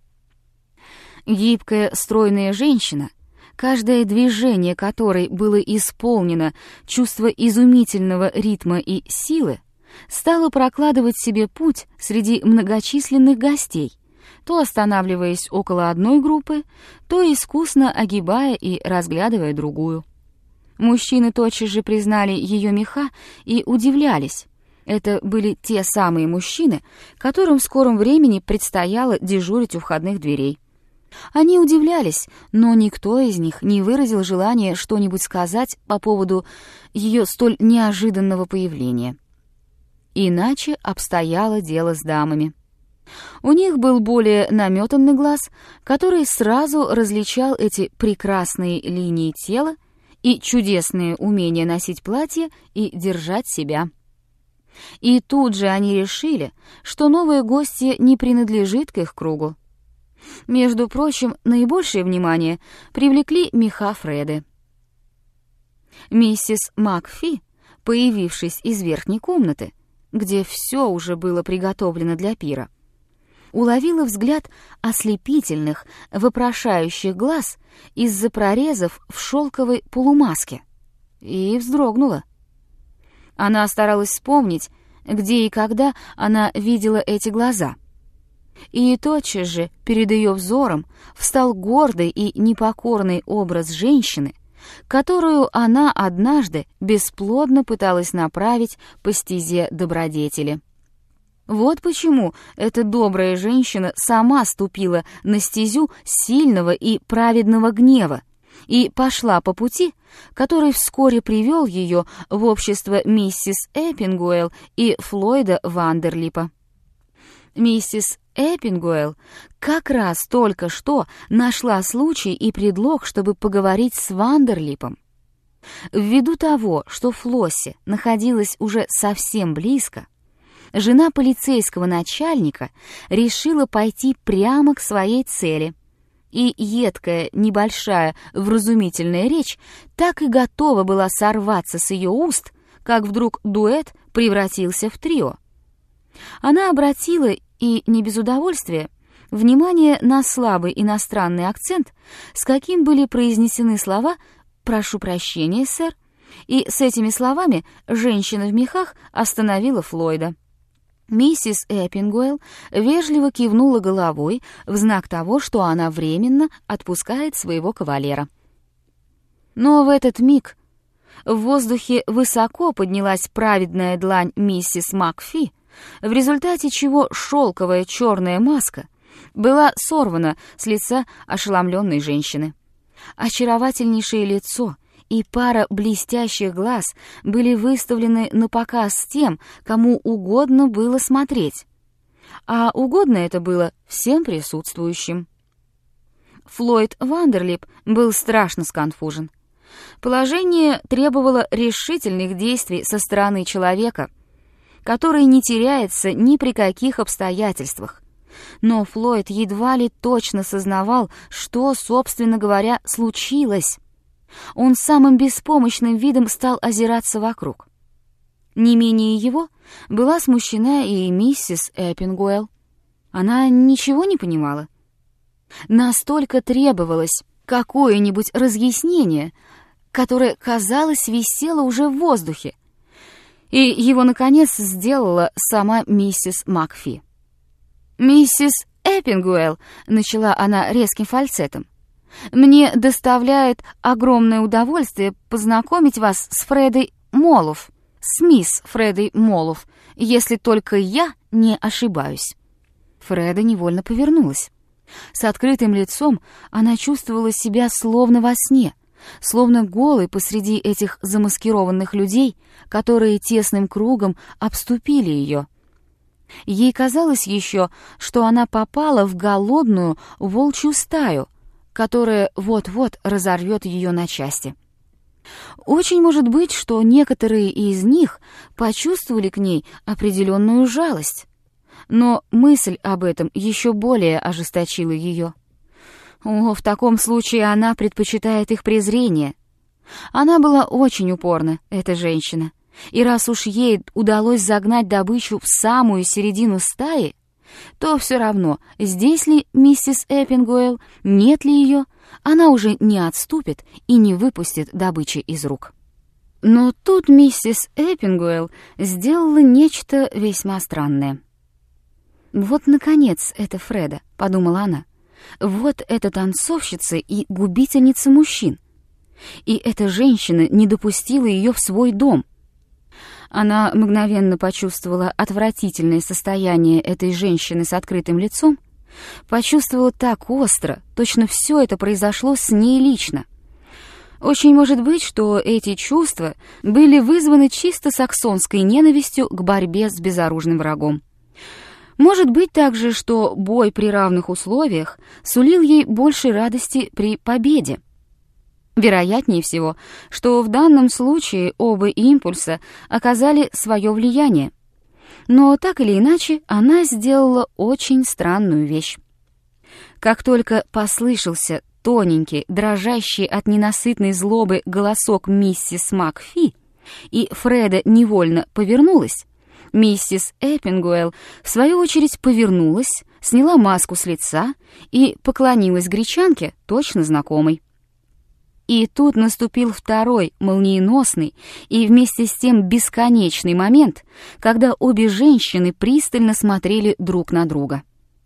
Гибкая, стройная женщина, каждое движение которой было исполнено чувство изумительного ритма и силы, стала прокладывать себе путь среди многочисленных гостей, то останавливаясь около одной группы, то искусно огибая и разглядывая другую. Мужчины тотчас же признали ее меха и удивлялись. Это были те самые мужчины, которым в скором времени предстояло дежурить у входных дверей. Они удивлялись, но никто из них не выразил желания что-нибудь сказать по поводу ее столь неожиданного появления. Иначе обстояло дело с дамами. У них был более наметанный глаз, который сразу различал эти прекрасные линии тела и чудесное умение носить платье и держать себя. И тут же они решили, что новая гостья не принадлежит к их кругу. Между прочим, наибольшее внимание привлекли меха Фреды. Миссис Макфи, появившись из верхней комнаты, где все уже было приготовлено для пира, уловила взгляд ослепительных, вопрошающих глаз из-за прорезов в шелковой полумаске и вздрогнула. Она старалась вспомнить, где и когда она видела эти глаза. И тотчас же перед ее взором встал гордый и непокорный образ женщины, которую она однажды бесплодно пыталась направить по стезе добродетели. Вот почему эта добрая женщина сама ступила на стезю сильного и праведного гнева и пошла по пути, который вскоре привел ее в общество миссис Эппингуэлл и Флойда Вандерлипа. Миссис Эппингуэлл как раз только что нашла случай и предлог, чтобы поговорить с Вандерлипом. Ввиду того, что Флосси находилась уже совсем близко, жена полицейского начальника решила пойти прямо к своей цели, и едкая, небольшая, вразумительная речь так и готова была сорваться с ее уст, как вдруг дуэт превратился в трио. Она обратила, и не без удовольствия, внимание на слабый иностранный акцент, с каким были произнесены слова «прошу прощения, сэр», и с этими словами женщина в мехах остановила Флойда. Миссис Эппингуэлл вежливо кивнула головой в знак того, что она временно отпускает своего кавалера. Но в этот миг в воздухе высоко поднялась праведная длань миссис Макфи, в результате чего шелковая черная маска была сорвана с лица ошеломленной женщины. Очаровательнейшее лицо и пара блестящих глаз были выставлены на показ тем, кому угодно было смотреть, а угодно это было всем присутствующим. Флойд Вандерлип был страшно сконфужен. Положение требовало решительных действий со стороны человека, который не теряется ни при каких обстоятельствах. Но Флойд едва ли точно сознавал, что, собственно говоря, случилось. Он самым беспомощным видом стал озираться вокруг. Не менее его была смущена и миссис Эппингуэлл. Она ничего не понимала. Настолько требовалось какое-нибудь разъяснение, которое, казалось, висело уже в воздухе, и его, наконец, сделала сама миссис Макфи. «Миссис Эппингуэлл», — начала она резким фальцетом, «мне доставляет огромное удовольствие познакомить вас с Фредой Моллофф, с мисс Фредой Моллофф, если только я не ошибаюсь». Фреда невольно повернулась. С открытым лицом она чувствовала себя словно во сне, словно голой посреди этих замаскированных людей, которые тесным кругом обступили ее. Ей казалось еще, что она попала в голодную волчью стаю, которая вот-вот разорвет ее на части. Очень может быть, что некоторые из них почувствовали к ней определенную жалость, но мысль об этом еще более ожесточила ее. В таком случае она предпочитает их презрение. Она была очень упорна, эта женщина, и раз уж ей удалось загнать добычу в самую середину стаи, то все равно, здесь ли миссис Эппингуэлл, нет ли ее, она уже не отступит и не выпустит добычи из рук. Но тут миссис Эппингуэлл сделала нечто весьма странное. «Вот, наконец, это Фреда», — подумала она. «Вот эта танцовщица и губительница мужчин. И эта женщина не допустила ее в свой дом». Она мгновенно почувствовала отвратительное состояние этой женщины с открытым лицом, почувствовала так остро, точно все это произошло с ней лично. Очень может быть, что эти чувства были вызваны чисто саксонской ненавистью к борьбе с безоружным врагом. Может быть также, что бой при равных условиях сулил ей больше радости при победе. Вероятнее всего, что в данном случае оба импульса оказали свое влияние. Но так или иначе, она сделала очень странную вещь. Как только послышался тоненький, дрожащий от ненасытной злобы голосок миссис Макфи, и Фреда невольно повернулась, миссис Эппингуэлл, в свою очередь, повернулась, сняла маску с лица и поклонилась гречанке, точно знакомой. И тут наступил второй молниеносный и вместе с тем бесконечный момент, когда обе женщины пристально смотрели друг на друга.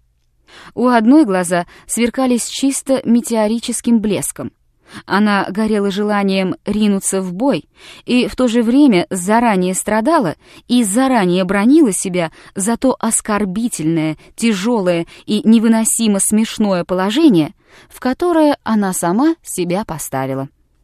У одной глаза сверкались чисто метеорическим блеском. Она горела желанием ринуться в бой и в то же время заранее страдала и заранее бранила себя за то оскорбительное, тяжелое и невыносимо смешное положение, в которое она сама себя поставила.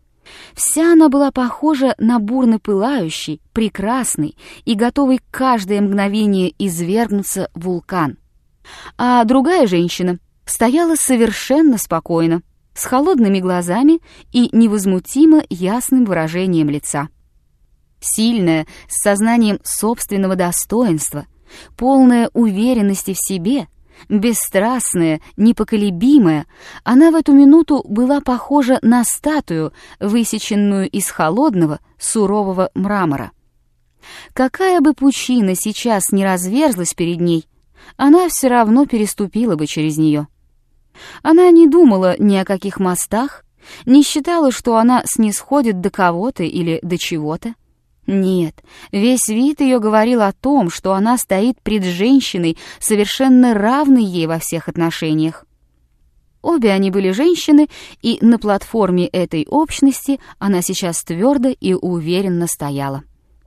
Вся она была похожа на бурно пылающий, прекрасный и готовый каждое мгновение извергнуться вулкан. А другая женщина стояла совершенно спокойно, с холодными глазами и невозмутимо ясным выражением лица. Сильная, с сознанием собственного достоинства, полная уверенности в себе, бесстрастная, непоколебимая, она в эту минуту была похожа на статую, высеченную из холодного, сурового мрамора. Какая бы пучина сейчас ни разверзлась перед ней, она все равно переступила бы через нее. Она не думала ни о каких мостах, не считала, что она снисходит до кого-то или до чего-то. Нет, весь вид ее говорил о том, что она стоит пред женщиной, совершенно равной ей во всех отношениях. Обе они были женщины, и на платформе этой общности она сейчас твердо и уверенно стояла.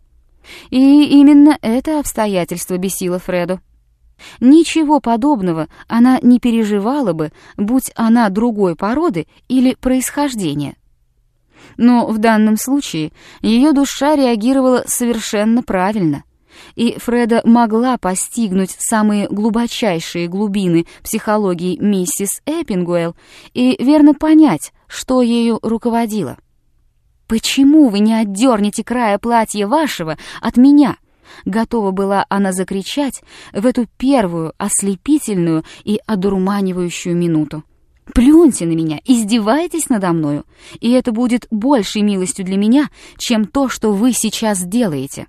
И именно это обстоятельство бесило Фреду. Ничего подобного она не переживала бы, будь она другой породы или происхождения. Но в данном случае ее душа реагировала совершенно правильно, и Фреда могла постигнуть самые глубочайшие глубины психологии миссис Эппингуэлл и верно понять, что ею руководило. «Почему вы не отдернете края платья вашего от меня?» Готова была она закричать в эту первую ослепительную и одурманивающую минуту. «Плюньте на меня, издевайтесь надо мною, и это будет большей милостью для меня, чем то, что вы сейчас делаете».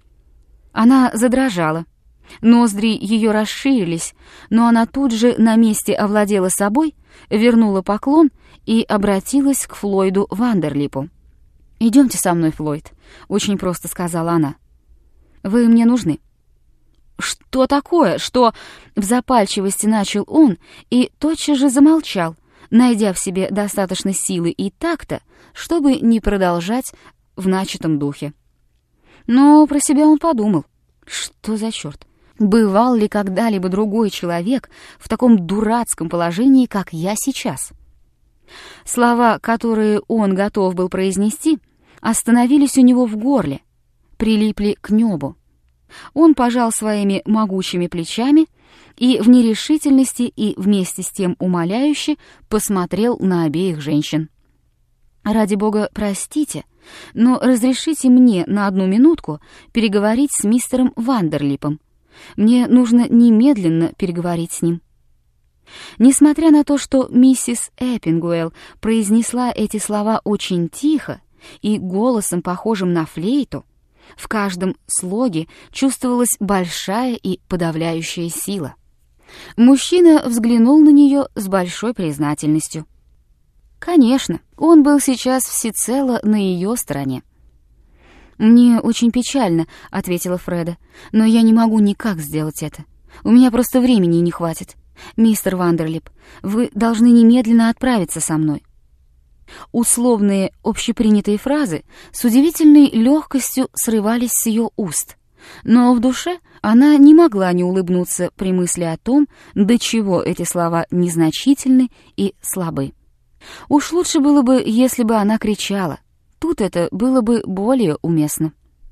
Она задрожала. Ноздри ее расширились, но она тут же на месте овладела собой, вернула поклон и обратилась к Флойду Вандерлипу. «Идемте со мной, Флойд», — очень просто сказала она. «Вы мне нужны». «Что такое? Что?» — в запальчивости начал он и тотчас же замолчал, найдя в себе достаточно силы и такта, чтобы не продолжать в начатом духе. Но про себя он подумал: что за черт? Бывал ли когда-либо другой человек в таком дурацком положении, как я сейчас? Слова, которые он готов был произнести, остановились у него в горле, прилипли к небу. Он пожал своими могучими плечами и в нерешительности и вместе с тем умоляюще посмотрел на обеих женщин. «Ради бога, простите, но разрешите мне на 1 минутку переговорить с мистером Вандерлипом. Мне нужно немедленно переговорить с ним». Несмотря на то, что миссис Эппингуэлл произнесла эти слова очень тихо и голосом, похожим на флейту, в каждом слоге чувствовалась большая и подавляющая сила. Мужчина взглянул на нее с большой признательностью. Конечно, он был сейчас всецело на ее стороне. «Мне очень печально», — ответила Фреда, — «но я не могу никак сделать это. У меня просто времени не хватит. Мистер Вандерлип, вы должны немедленно отправиться со мной». Условные общепринятые фразы с удивительной легкостью срывались с ее уст, но в душе она не могла не улыбнуться при мысли о том, до чего эти слова незначительны и слабы. Уж лучше было бы, если бы она кричала. Тут это было бы более уместно.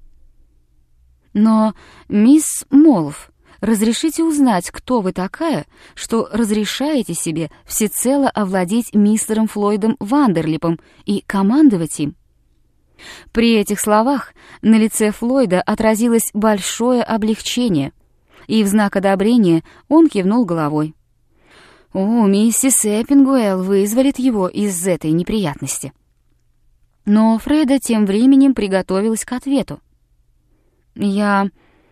«Но, мисс Моллф, разрешите узнать, кто вы такая, что разрешаете себе всецело овладеть мистером Флойдом Вандерлипом и командовать им?» При этих словах на лице Флойда отразилось большое облегчение, и в знак одобрения он кивнул головой. «О, миссис Эппингуэлл вызволит его из этой неприятности». Но Фреда тем временем приготовилась к ответу. «Я...»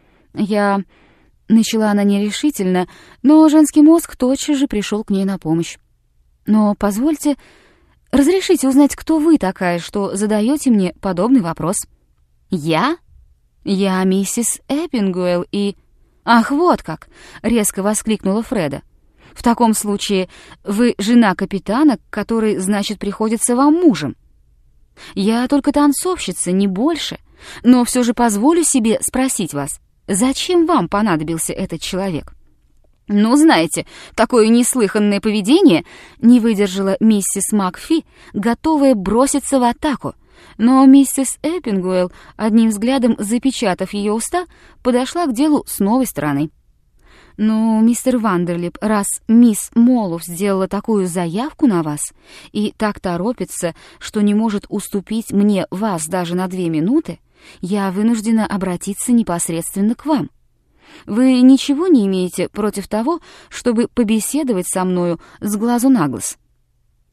Начала она нерешительно, но женский мозг тотчас же пришел к ней на помощь. «Но позвольте, разрешите узнать, кто вы такая, что задаете мне подобный вопрос?» «Я? Я миссис Эппингуэлл и...» «Ах, вот как!» — резко воскликнула Фреда. «В таком случае вы жена капитана, который, значит, приходится вам мужем. Я только танцовщица, не больше, но все же позволю себе спросить вас, зачем вам понадобился этот человек?» «Ну, знаете, такое неслыханное поведение», — не выдержала миссис Макфи, готовая броситься в атаку, но миссис Эппингуэлл, одним взглядом запечатав ее уста, подошла к делу с новой стороны. «Ну, мистер Вандерлип, раз мисс Моллф сделала такую заявку на вас и так торопится, что не может уступить мне вас даже на 2 минуты, я вынуждена обратиться непосредственно к вам. Вы ничего не имеете против того, чтобы побеседовать со мною с глазу на глаз?»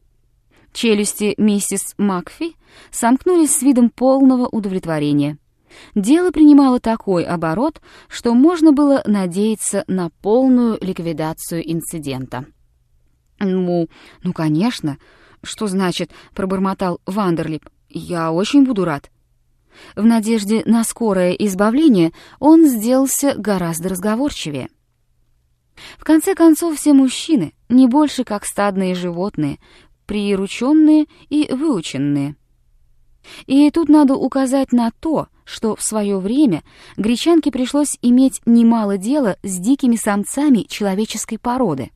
Челюсти миссис Макфи сомкнулись с видом полного удовлетворения, Дело принимало такой оборот, что можно было надеяться на полную ликвидацию инцидента. «Ну, конечно. Что значит?» — пробормотал Вандерлип. «Я очень буду рад». В надежде на скорое избавление он сделался гораздо разговорчивее. В конце концов, все мужчины не больше как стадные животные, прирученные и выученные. И тут надо указать на то, что в свое время гречанке пришлось иметь немало дела с дикими самцами человеческой породы.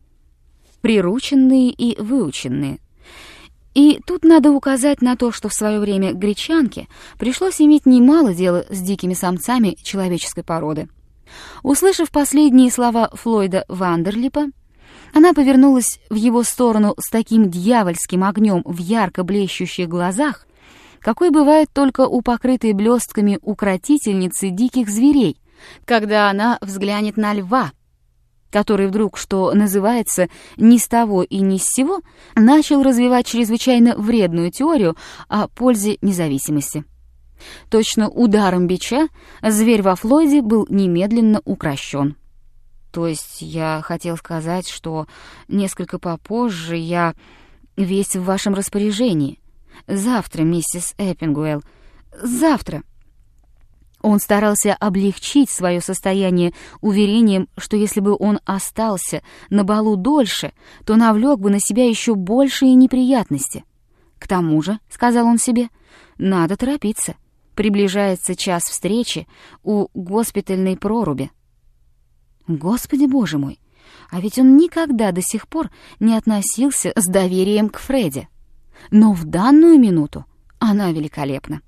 Прирученные и выученные. И тут надо указать на то, что в свое время гречанке пришлось иметь немало дела с дикими самцами человеческой породы. Услышав последние слова Флойда Вандерлипа, она повернулась в его сторону с таким дьявольским огнем в ярко блещущих глазах, какой бывает только у покрытой блестками укротительницы диких зверей, когда она взглянет на льва, который вдруг, что называется, ни с того и ни с сего, начал развивать чрезвычайно вредную теорию о пользе независимости. Точно ударом бича зверь во Флойде был немедленно укрощен. То есть я хотел сказать, что несколько попозже я весь в вашем распоряжении. Завтра, миссис Эппингуэлл, завтра. Он старался облегчить свое состояние уверением, что если бы он остался на балу дольше, то навлек бы на себя еще большие неприятности. «К тому же», — сказал он себе, — «надо торопиться. Приближается час встречи у госпитальной проруби». Господи боже мой, а ведь он никогда до сих пор не относился с доверием к Фредди. Но в данную минуту она великолепна.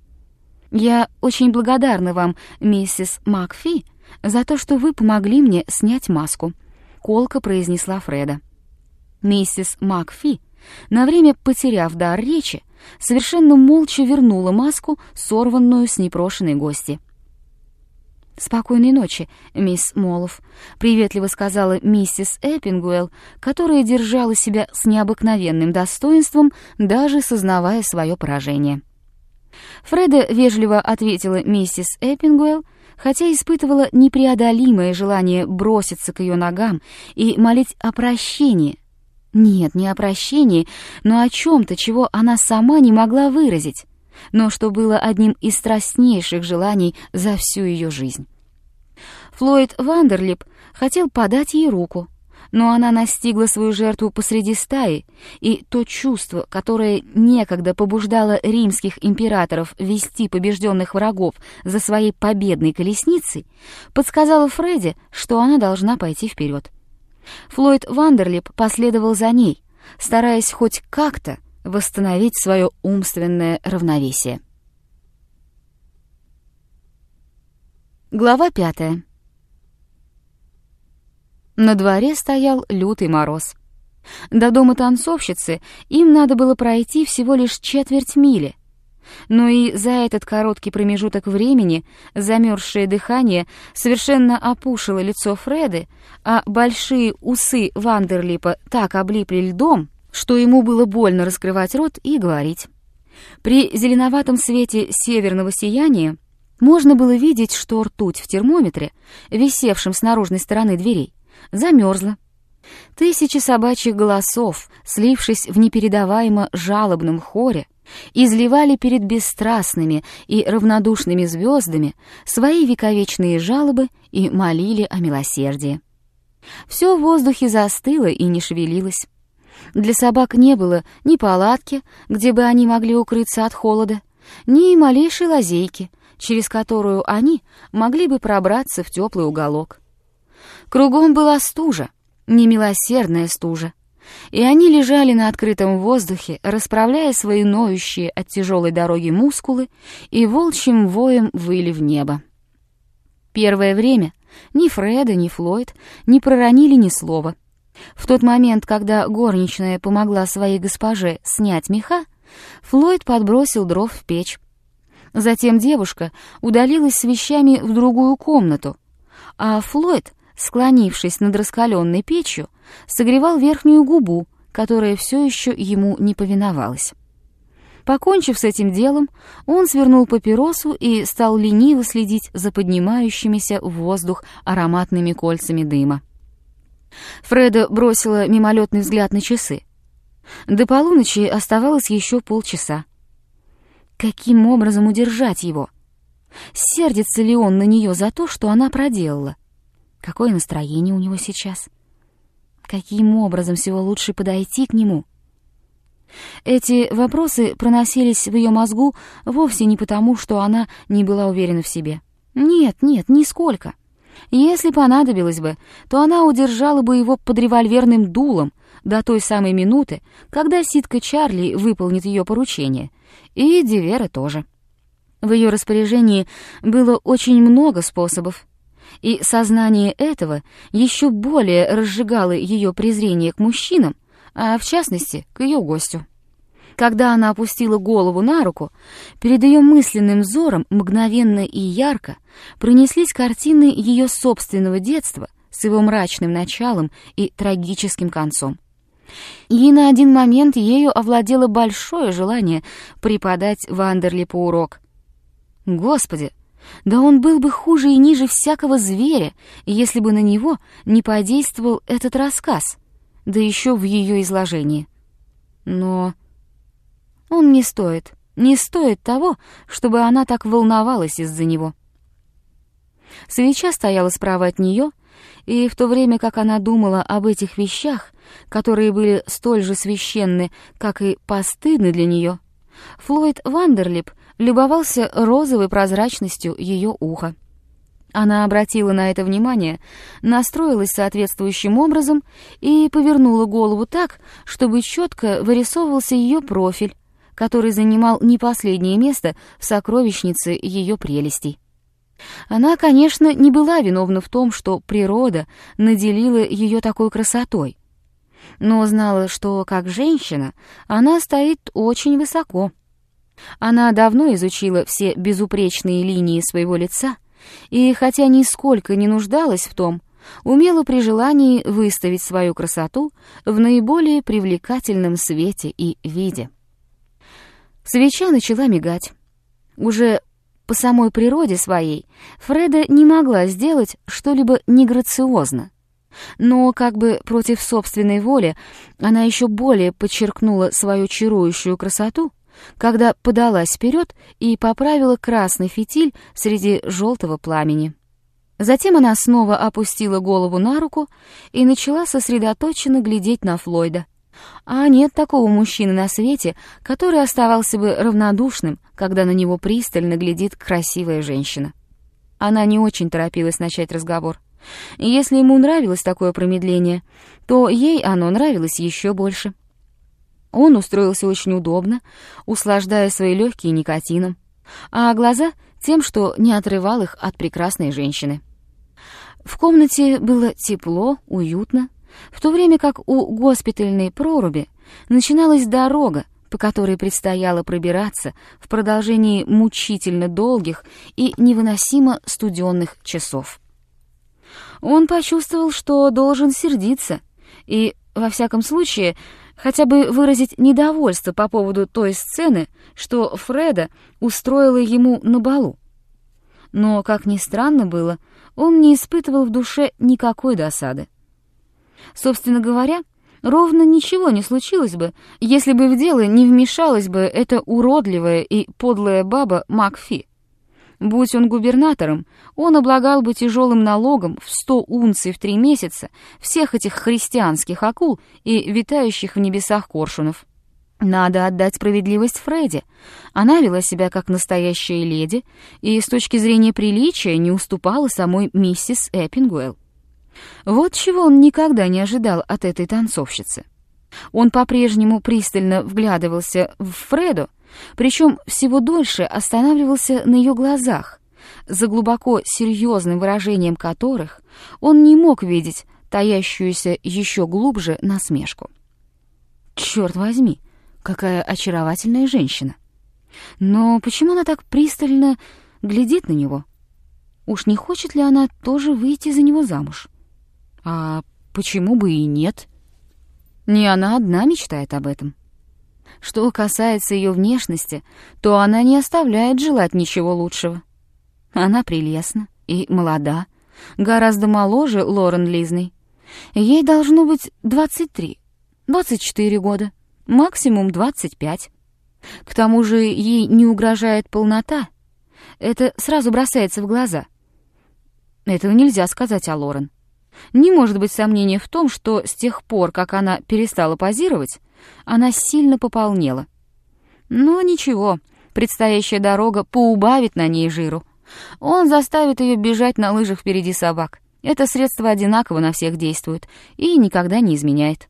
«Я очень благодарна вам, миссис Макфи, за то, что вы помогли мне снять маску», — колко произнесла Фреда. Миссис Макфи, на время потеряв дар речи, совершенно молча вернула маску, сорванную с непрошенной гости. «Спокойной ночи, мисс Молов», — приветливо сказала миссис Эппингуэлл, которая держала себя с необыкновенным достоинством, даже сознавая свое поражение. Фреда вежливо ответила миссис Эппингуэлл, хотя испытывала непреодолимое желание броситься к ее ногам и молить о прощении. Нет, не о прощении, но о чем-то, чего она сама не могла выразить, но что было одним из страстнейших желаний за всю ее жизнь. Флойд Вандерлип хотел подать ей руку, но она настигла свою жертву посреди стаи, и то чувство, которое некогда побуждало римских императоров вести побежденных врагов за своей победной колесницей, подсказало Фредди, что она должна пойти вперед. Флойд Вандерлип последовал за ней, стараясь хоть как-то восстановить свое умственное равновесие. Глава 5. На дворе стоял лютый мороз. До дома танцовщицы им надо было пройти всего лишь четверть мили. Но и за этот короткий промежуток времени замерзшее дыхание совершенно опушило лицо Фреды, а большие усы Вандерлипа так облипли льдом, что ему было больно раскрывать рот и говорить. При зеленоватом свете северного сияния можно было видеть, что ртуть в термометре, висевшем с наружной стороны дверей, замерзла. Тысячи собачьих голосов, слившись в непередаваемо жалобном хоре, изливали перед бесстрастными и равнодушными звездами свои вековечные жалобы и молили о милосердии. Все в воздухе застыло и не шевелилось. Для собак не было ни палатки, где бы они могли укрыться от холода, ни малейшей лазейки, через которую они могли бы пробраться в теплый уголок. Кругом была стужа, немилосердная стужа, и они лежали на открытом воздухе, расправляя свои ноющие от тяжелой дороги мускулы, и волчьим воем выли в небо. Первое время ни Фреда, ни Флойд не проронили ни слова. В тот момент, когда горничная помогла своей госпоже снять меха, Флойд подбросил дров в печь. Затем девушка удалилась с вещами в другую комнату, а Флойд, склонившись над раскаленной печью, согревал верхнюю губу, которая все еще ему не повиновалась. Покончив с этим делом, он свернул папиросу и стал лениво следить за поднимающимися в воздух ароматными кольцами дыма. Фреда бросила мимолетный взгляд на часы. До полуночи оставалось еще полчаса. Каким образом удержать его? Сердится ли он на нее за то, что она проделала? Какое настроение у него сейчас? Каким образом всего лучше подойти к нему? Эти вопросы проносились в ее мозгу вовсе не потому, что она не была уверена в себе. Нет, нисколько. Если понадобилось бы, то она удержала бы его под револьверным дулом до той самой минуты, когда ситка Чарли выполнит ее поручение, и Девера тоже. В ее распоряжении было очень много способов, и сознание этого еще более разжигало ее презрение к мужчинам, а в частности к ее гостю. Когда она опустила голову на руку, перед ее мысленным взором мгновенно и ярко пронеслись картины ее собственного детства с его мрачным началом и трагическим концом. И на один момент ею овладело большое желание преподать Вандерлипу урок. Господи, да он был бы хуже и ниже всякого зверя, если бы на него не подействовал этот рассказ, да еще в ее изложении. Но он не стоит того, чтобы она так волновалась из-за него. Свеча стояла справа от нее, и в то время как она думала об этих вещах, которые были столь же священны, как и постыдны для нее, Флойд Вандерлип любовался розовой прозрачностью ее уха. Она обратила на это внимание, настроилась соответствующим образом и повернула голову так, чтобы четко вырисовывался ее профиль, который занимал не последнее место в сокровищнице ее прелестей. Она, конечно, не была виновна в том, что природа наделила ее такой красотой, но знала, что, как женщина, она стоит очень высоко. Она давно изучила все безупречные линии своего лица и, хотя нисколько не нуждалась в том, умела при желании выставить свою красоту в наиболее привлекательном свете и виде. Свеча начала мигать. Уже по самой природе своей Фреда не могла сделать что-либо неграциозно, но как бы против собственной воли она еще более подчеркнула свою чарующую красоту, когда подалась вперед и поправила красный фитиль среди желтого пламени. Затем она снова опустила голову на руку и начала сосредоточенно глядеть на Флойда. А нет такого мужчины на свете, который оставался бы равнодушным, когда на него пристально глядит красивая женщина. Она не очень торопилась начать разговор. И если ему нравилось такое промедление, то ей оно нравилось еще больше. Он устроился очень удобно, услаждая свои легкие никотином, а глаза тем, что не отрывал их от прекрасной женщины. В комнате было тепло, уютно, в то время как у госпитальной проруби начиналась дорога, по которой предстояло пробираться в продолжении мучительно долгих и невыносимо студенных часов. Он почувствовал, что должен сердиться и, во всяком случае, хотя бы выразить недовольство по поводу той сцены, что Фреда устроила ему на балу. Но, как ни странно было, он не испытывал в душе никакой досады. Собственно говоря, ровно ничего не случилось бы, если бы в дело не вмешалась бы эта уродливая и подлая баба Макфи. Будь он губернатором, он облагал бы тяжелым налогом в 100 унций в 3 месяца всех этих христианских акул и витающих в небесах коршунов. Надо отдать справедливость Фреде. Она вела себя как настоящая леди и с точки зрения приличия не уступала самой миссис Эппингуэлл. Вот чего он никогда не ожидал от этой танцовщицы. Он по-прежнему пристально вглядывался в Фреду, причем всего дольше останавливался на ее глазах, за глубоко серьезным выражением которых он не мог видеть таящуюся еще глубже насмешку. Черт возьми, какая очаровательная женщина! Но почему она так пристально глядит на него? Уж не хочет ли она тоже выйти за него замуж? А почему бы и нет? Не она одна мечтает об этом. Что касается ее внешности, то она не оставляет желать ничего лучшего. Она прелестна и молода, гораздо моложе Лорен Лизной. Ей должно быть 23, 24 года, максимум 25. К тому же ей не угрожает полнота. Это сразу бросается в глаза. Этого нельзя сказать о Лорен. Не может быть сомнения в том, что с тех пор, как она перестала позировать, она сильно пополнела. Но ничего, предстоящая дорога поубавит на ней жиру. Он заставит ее бежать на лыжах впереди собак. Это средство одинаково на всех действует и никогда не изменяет.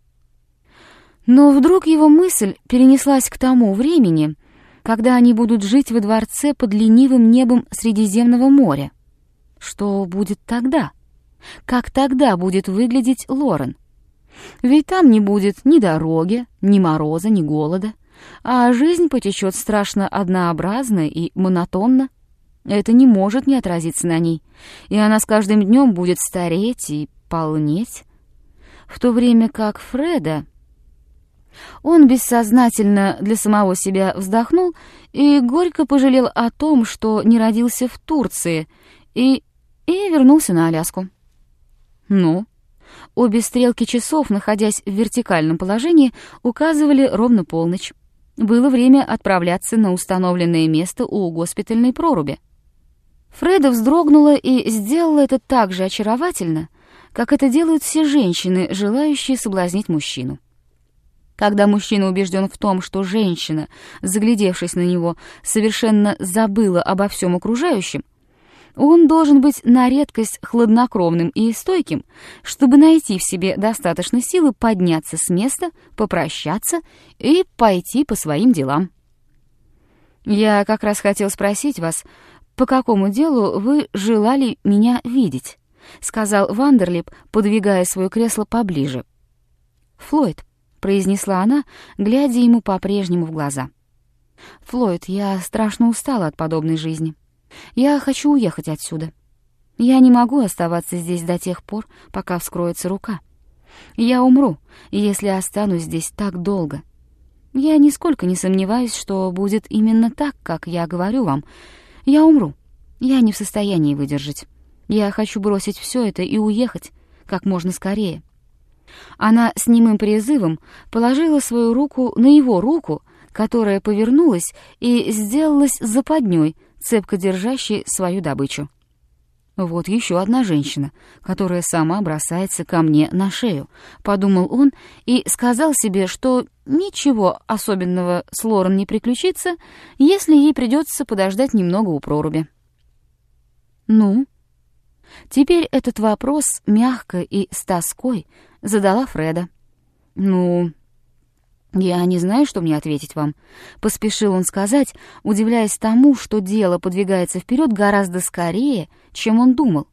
Но вдруг его мысль перенеслась к тому времени, когда они будут жить во дворце под ленивым небом Средиземного моря. Что будет тогда? Как тогда будет выглядеть Лорен? Ведь там не будет ни дороги, ни мороза, ни голода, а жизнь потечет страшно однообразно и монотонно. Это не может не отразиться на ней, и она с каждым днем будет стареть и полнеть. В то время как Фреда... Он бессознательно для самого себя вздохнул и горько пожалел о том, что не родился в Турции, и вернулся на Аляску. Ну, обе стрелки часов, находясь в вертикальном положении, указывали ровно полночь. Было время отправляться на установленное место у госпитальной проруби. Фреда вздрогнула и сделала это так же очаровательно, как это делают все женщины, желающие соблазнить мужчину. Когда мужчина убежден в том, что женщина, заглядевшись на него, совершенно забыла обо всем окружающем, он должен быть на редкость хладнокровным и стойким, чтобы найти в себе достаточно силы подняться с места, попрощаться и пойти по своим делам. «Я как раз хотел спросить вас, по какому делу вы желали меня видеть?» — сказал Вандерлип, подвигая свое кресло поближе. «Флойд», — произнесла она, глядя ему по-прежнему в глаза. «Флойд, я страшно устала от подобной жизни. Я хочу уехать отсюда. Я не могу оставаться здесь до тех пор, пока вскроется рука. Я умру, если останусь здесь так долго. Я нисколько не сомневаюсь, что будет именно так, как я говорю вам. Я умру. Я не в состоянии выдержать. Я хочу бросить все это и уехать как можно скорее». Она с немым призывом положила свою руку на его руку, которая повернулась и сделалась западней, цепко держащей свою добычу. «Вот еще одна женщина, которая сама бросается ко мне на шею», — подумал он и сказал себе, что ничего особенного с Лорен не приключится, если ей придется подождать немного у проруби. «Ну?» Теперь этот вопрос мягко и с тоской задала Фреда. «Ну, я не знаю, что мне ответить вам», — поспешил он сказать, удивляясь тому, что дело подвигается вперед гораздо скорее, чем он думал.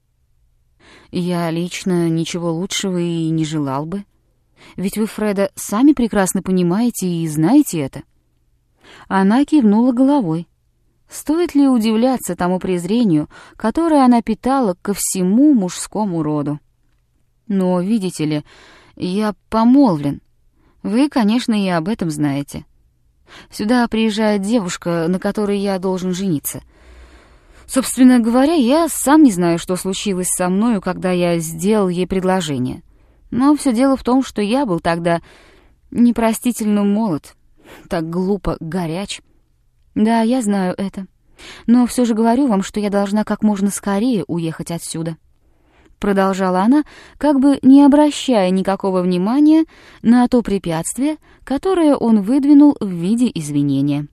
«Я лично ничего лучшего и не желал бы. Ведь вы, Фреда, сами прекрасно понимаете и знаете это». Она кивнула головой. Стоит ли удивляться тому презрению, которое она питала ко всему мужскому роду? «Но, видите ли, я помолвлен. Вы, конечно, и об этом знаете. Сюда приезжает девушка, на которой я должен жениться. Собственно говоря, я сам не знаю, что случилось со мною, когда я сделал ей предложение. Но все дело в том, что я был тогда непростительно молод, так глупо горяч. Да, я знаю это. Но все же говорю вам, что я должна как можно скорее уехать отсюда», — продолжала она, как бы не обращая никакого внимания на то препятствие, которое он выдвинул в виде извинения.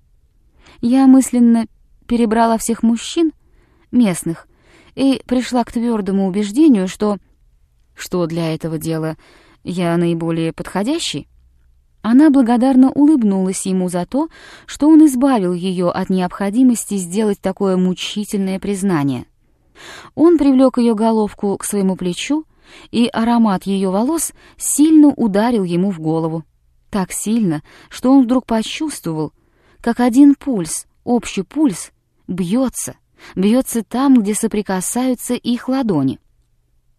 «Я мысленно перебрала всех мужчин, местных, и пришла к твердому убеждению, что для этого дела я наиболее подходящий». Она благодарно улыбнулась ему за то, что он избавил ее от необходимости сделать такое мучительное признание. Он привлек ее головку к своему плечу, и аромат ее волос сильно ударил ему в голову. Так сильно, что он вдруг почувствовал, как один пульс, общий пульс, бьется там, где соприкасаются их ладони.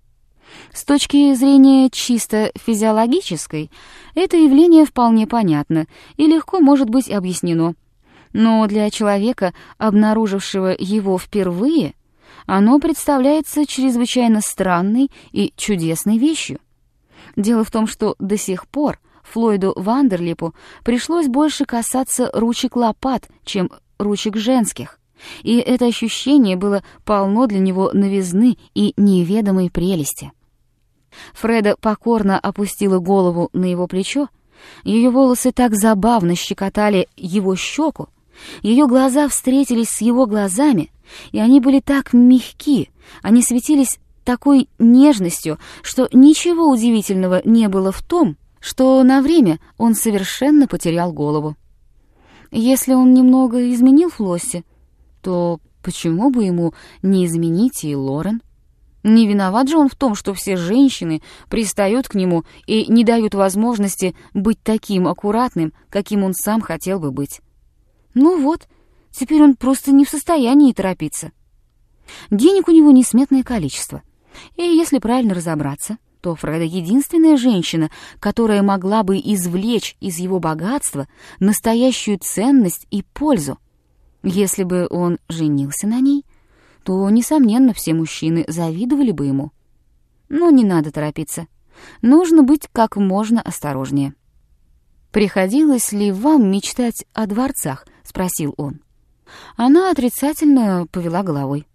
С точки зрения чисто физиологической, это явление вполне понятно и легко может быть объяснено. Но для человека, обнаружившего его впервые, оно представляется чрезвычайно странной и чудесной вещью. Дело в том, что до сих пор Флойду Вандерлипу пришлось больше касаться ручек лопат, чем ручек женских, и это ощущение было полно для него новизны и неведомой прелести. Фреда покорно опустила голову на его плечо, ее волосы так забавно щекотали его щеку, ее глаза встретились с его глазами, и они были так мягки, они светились такой нежностью, что ничего удивительного не было в том, что на время он совершенно потерял голову. Если он немного изменил Флосси, то почему бы ему не изменить и Лорен? Не виноват же он в том, что все женщины пристают к нему и не дают возможности быть таким аккуратным, каким он сам хотел бы быть. Ну вот, теперь он просто не в состоянии торопиться. Денег у него несметное количество. И если правильно разобраться, то Фреда единственная женщина, которая могла бы извлечь из его богатства настоящую ценность и пользу. Если бы он женился на ней, то, несомненно, все мужчины завидовали бы ему. Но не надо торопиться. Нужно быть как можно осторожнее. «Приходилось ли вам мечтать о дворцах?» — спросил он. Она отрицательно повела головой.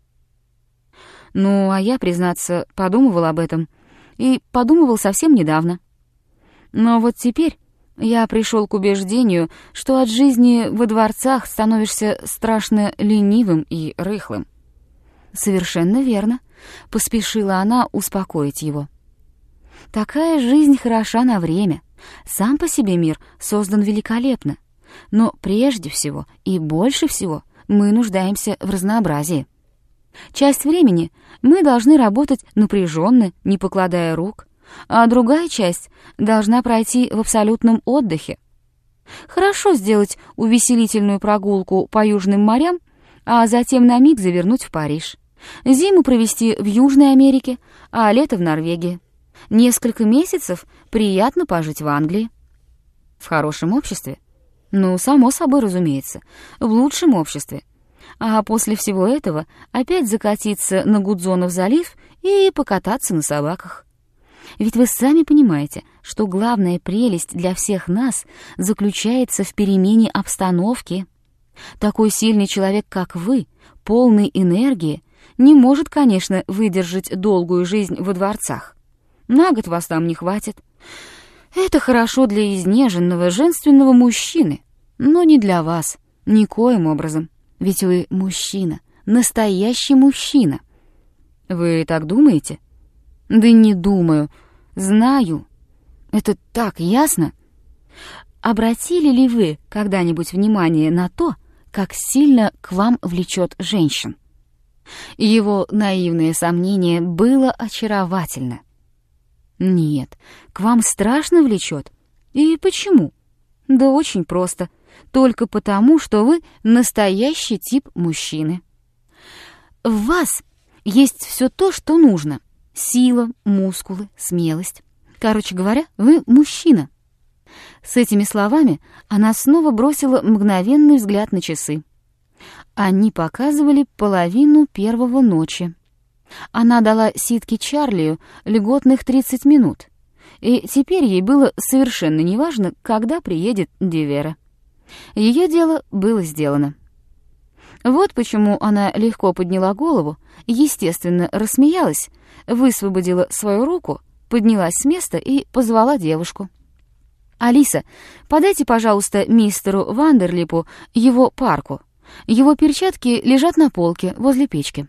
«Ну, а я, признаться, подумывал об этом. И подумывал совсем недавно. Но вот теперь я пришел к убеждению, что от жизни во дворцах становишься страшно ленивым и рыхлым». «Совершенно верно», — поспешила она успокоить его. «Такая жизнь хороша на время. Сам по себе мир создан великолепно. Но прежде всего и больше всего мы нуждаемся в разнообразии. Часть времени мы должны работать напряженно, не покладая рук, а другая часть должна пройти в абсолютном отдыхе. Хорошо сделать увеселительную прогулку по южным морям, а затем на миг завернуть в Париж. Зиму провести в Южной Америке, а лето в Норвегии. Несколько месяцев приятно пожить в Англии. В хорошем обществе? Ну, само собой, разумеется, в лучшем обществе. А после всего этого опять закатиться на Гудзонов залив и покататься на собаках. Ведь вы сами понимаете, что главная прелесть для всех нас заключается в перемене обстановки. Такой сильный человек, как вы, полный энергии, не может, конечно, выдержать долгую жизнь во дворцах. На год вас там не хватит. Это хорошо для изнеженного женственного мужчины, но не для вас, никоим образом. Ведь вы мужчина, настоящий мужчина. Вы так думаете? Да не думаю, знаю. Это так ясно. Обратили ли вы когда-нибудь внимание на то, как сильно к вам влечет женщин? Его наивное сомнение было очаровательно. Нет, к вам страшно влечет. И почему? Да очень просто. Только потому, что вы настоящий тип мужчины. В вас есть все то, что нужно. Сила, мускулы, смелость. Короче говоря, вы мужчина. С этими словами она снова бросила мгновенный взгляд на часы. Они показывали 1:30 ночи. Она дала Ситке Чарлию льготных 30 минут, и теперь ей было совершенно неважно, когда приедет Дивера. Ее дело было сделано. Вот почему она легко подняла голову, естественно, рассмеялась, высвободила свою руку, поднялась с места и позвала девушку. «Алиса, подайте, пожалуйста, мистеру Вандерлипу его парку. Его перчатки лежат на полке возле печки».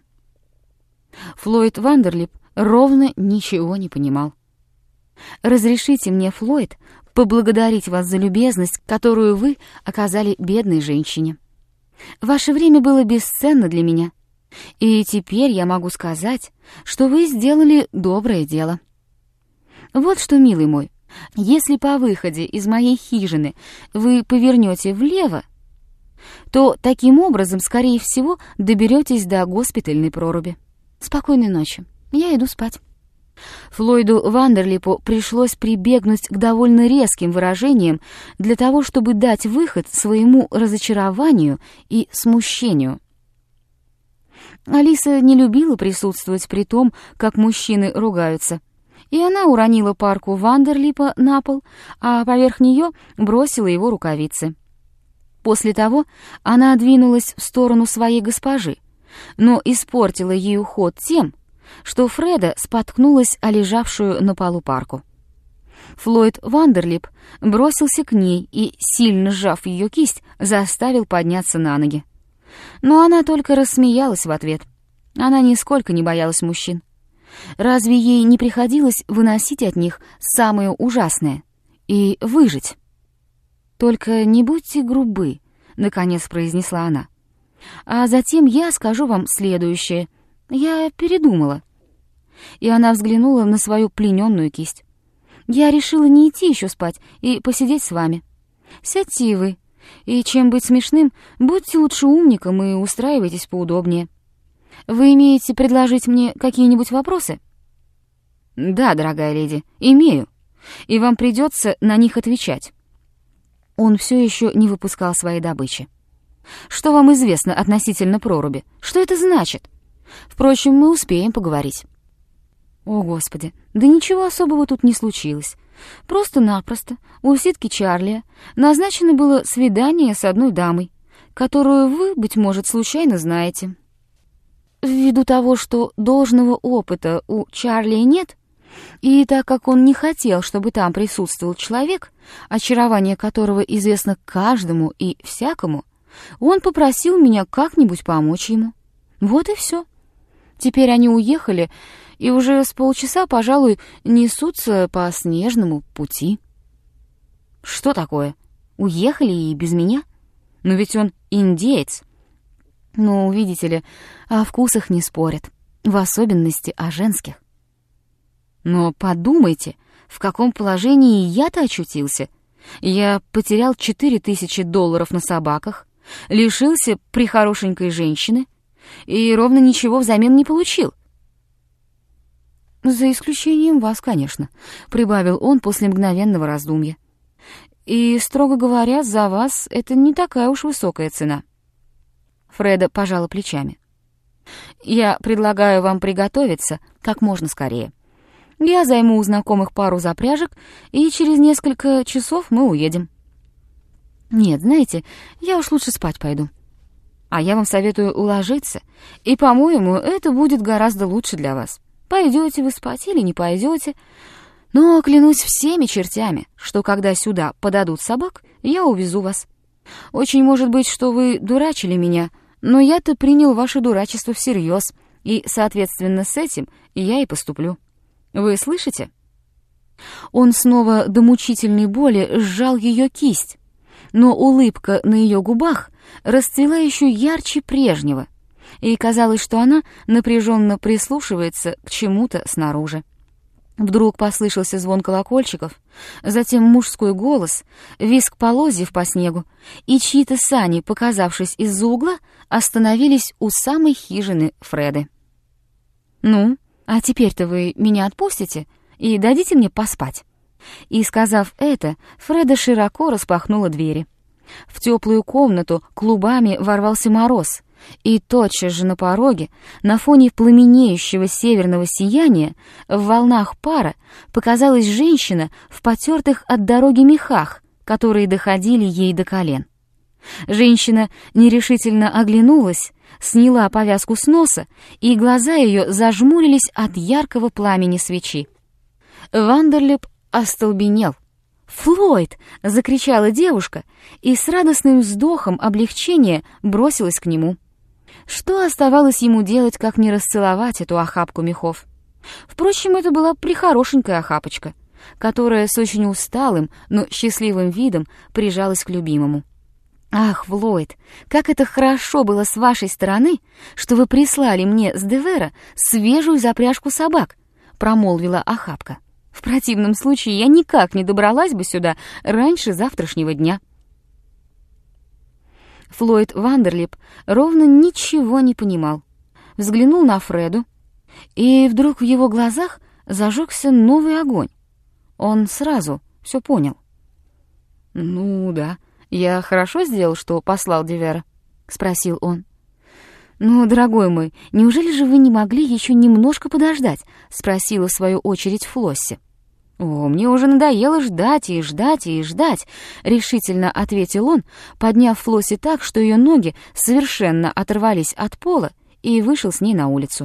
Флойд Вандерлип ровно ничего не понимал. «Разрешите мне, Флойд, поблагодарить вас за любезность, которую вы оказали бедной женщине. Ваше время было бесценно для меня, и теперь я могу сказать, что вы сделали доброе дело. Вот что, милый мой, если по выходе из моей хижины вы повернете влево, то таким образом, скорее всего, доберетесь до госпитальной проруби. Спокойной ночи, я иду спать». Флойду Вандерлипу пришлось прибегнуть к довольно резким выражениям для того, чтобы дать выход своему разочарованию и смущению. Алиса не любила присутствовать при том, как мужчины ругаются, и она уронила парку Вандерлипа на пол, а поверх нее бросила его рукавицы. После того она двинулась в сторону своей госпожи, но испортила ей уход тем, что Фреда споткнулась о лежавшую на полу парку. Флойд Вандерлип бросился к ней и, сильно сжав ее кисть, заставил подняться на ноги. Но она только рассмеялась в ответ. Она нисколько не боялась мужчин. Разве ей не приходилось выносить от них самое ужасное и выжить? «Только не будьте грубы», — наконец произнесла она. «А затем я скажу вам следующее. Я передумала». И она взглянула на свою плененную кисть. «Я решила не идти еще спать и посидеть с вами. Сядьте и вы. И чем быть смешным, будьте лучше умником и устраивайтесь поудобнее. Вы имеете предложить мне какие-нибудь вопросы?» «Да, дорогая леди, имею. И вам придется на них отвечать». Он все еще не выпускал своей добычи. «Что вам известно относительно проруби? Что это значит? Впрочем, мы успеем поговорить». «О, Господи, да ничего особого тут не случилось. Просто-напросто у ситки Чарли назначено было свидание с одной дамой, которую вы, быть может, случайно знаете. Ввиду того, что должного опыта у Чарли нет, и так как он не хотел, чтобы там присутствовал человек, очарование которого известно каждому и всякому, он попросил меня как-нибудь помочь ему. Вот и все. Теперь они уехали, и уже с полчаса, пожалуй, несутся по снежному пути». «Что такое? Уехали и без меня? Но ведь он индеец». «Ну, видите ли, о вкусах не спорят, в особенности о женских». «Но подумайте, в каком положении я-то очутился. Я потерял $4000 на собаках, лишился прихорошенькой женщины и ровно ничего взамен не получил». «За исключением вас, конечно», — прибавил он после мгновенного раздумья. «И, строго говоря, за вас это не такая уж высокая цена». Фреда пожала плечами. «Я предлагаю вам приготовиться как можно скорее. Я займу у знакомых пару запряжек, и через несколько часов мы уедем». «Нет, знаете, я уж лучше спать пойду». «А я вам советую уложиться, и, по-моему, это будет гораздо лучше для вас. Пойдете вы спать или не пойдете, но клянусь всеми чертями, что когда сюда подадут собак, я увезу вас. Очень может быть, что вы дурачили меня, но я-то принял ваше дурачество всерьез, и, соответственно, с этим я и поступлю. Вы слышите?» Он снова до мучительной боли сжал ее кисть, но улыбка на ее губах расцвела еще ярче прежнего, и казалось, что она напряженно прислушивается к чему-то снаружи. Вдруг послышался звон колокольчиков, затем мужской голос, визг полозьев по снегу, и чьи-то сани, показавшись из-за угла, остановились у самой хижины Фреды. «Ну, а теперь-то вы меня отпустите и дадите мне поспать?» И, сказав это, Фреда широко распахнула двери. В теплую комнату клубами ворвался мороз, и тотчас же на пороге, на фоне пламенеющего северного сияния, в волнах пара показалась женщина в потертых от дороги мехах, которые доходили ей до колен. Женщина нерешительно оглянулась, сняла повязку с носа, и глаза ее зажмурились от яркого пламени свечи. Вандерлип остолбенел. «Флойд!» — закричала девушка, и с радостным вздохом облегчения бросилась к нему. Что оставалось ему делать, как не расцеловать эту охапку мехов? Впрочем, это была прихорошенькая охапочка, которая с очень усталым, но счастливым видом прижалась к любимому. «Ах, Флойд, как это хорошо было с вашей стороны, что вы прислали мне с Девера свежую запряжку собак», — промолвила охапка. «В противном случае я никак не добралась бы сюда раньше завтрашнего дня». Флойд Вандерлип ровно ничего не понимал. Взглянул на Фреду, и вдруг в его глазах зажегся новый огонь. Он сразу все понял. «Ну да, я хорошо сделал, что послал Девера?» — спросил он. «Ну, дорогой мой, неужели же вы не могли еще немножко подождать?» — спросила в свою очередь Флосси. «О, мне уже надоело ждать и ждать и ждать», — решительно ответил он, подняв Флосси так, что ее ноги совершенно оторвались от пола, и вышел с ней на улицу.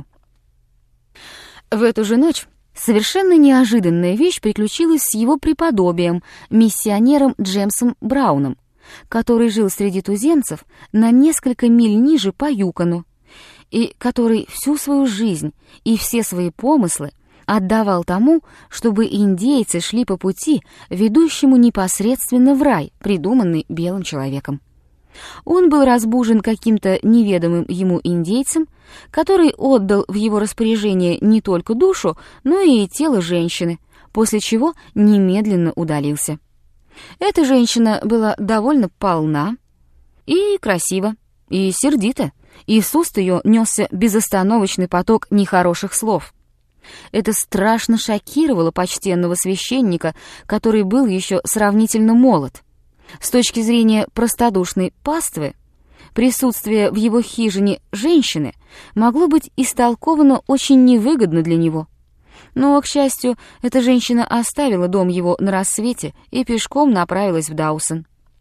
В эту же ночь совершенно неожиданная вещь приключилась с его преподобием, миссионером Джемсом Брауном, который жил среди туземцев на несколько миль ниже по Юкону, и который всю свою жизнь и все свои помыслы отдавал тому, чтобы индейцы шли по пути, ведущему непосредственно в рай, придуманный белым человеком. Он был разбужен каким-то неведомым ему индейцем, который отдал в его распоряжение не только душу, но и тело женщины, после чего немедленно удалился. Эта женщина была довольно полна и красива, и сердита, и с уст ее несся безостановочный поток нехороших слов. Это страшно шокировало почтенного священника, который был еще сравнительно молод. С точки зрения простодушной паствы, присутствие в его хижине женщины могло быть истолковано очень невыгодно для него. Но, к счастью, эта женщина оставила дом его на рассвете и пешком направилась в Даусон.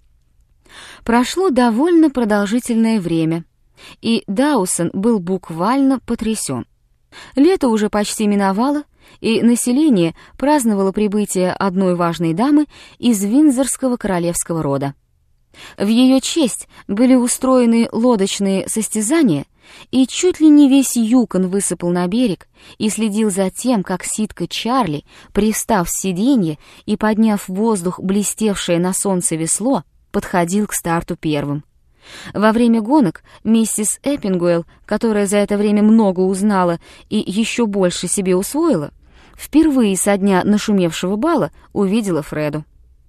Прошло довольно продолжительное время, и Даусон был буквально потрясен. Лето уже почти миновало, и население праздновало прибытие одной важной дамы из Виндзорского королевского рода. В ее честь были устроены лодочные состязания, и чуть ли не весь Юкон высыпал на берег и следил за тем, как ситка Чарли, пристав с сиденья и подняв в воздух блестевшее на солнце весло, подходил к старту первым. Во время гонок миссис Эппингуэлл, которая за это время много узнала и еще больше себе усвоила, впервые со дня нашумевшего бала увидела Фреду.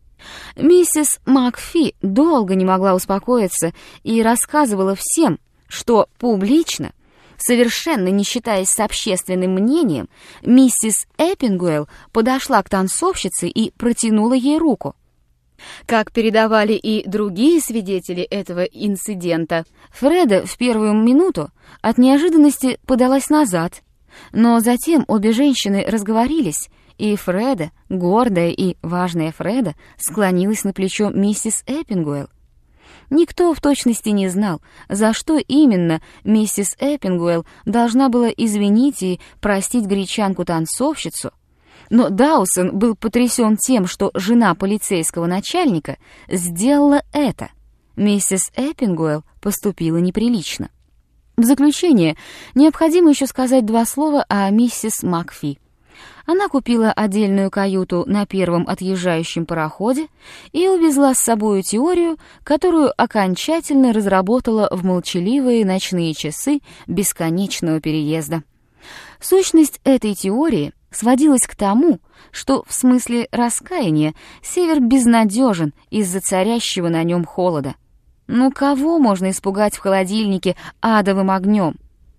Миссис Макфи долго не могла успокоиться и рассказывала всем, что публично, совершенно не считаясь с общественным мнением, миссис Эппингуэлл подошла к танцовщице и протянула ей руку. Как передавали и другие свидетели этого инцидента, Фреда в первую минуту от неожиданности подалась назад, но затем обе женщины разговорились, и Фреда, гордая и важная Фреда, склонилась на плечо миссис Эппингуэлл. Никто в точности не знал, за что именно миссис Эппингуэлл должна была извинить и простить гречанку-танцовщицу, но Даусон был потрясен тем, что жена полицейского начальника сделала это. Миссис Эппингуэлл поступила неприлично. В заключение необходимо еще сказать два слова о миссис Макфи. Она купила отдельную каюту на первом отъезжающем пароходе и увезла с собою теорию, которую окончательно разработала в молчаливые ночные часы бесконечного переезда. Сущность этой теории сводилась к тому, что в смысле раскаяния север безнадежен из-за царящего на нем холода. Ну кого можно испугать в холодильнике адовым огнем?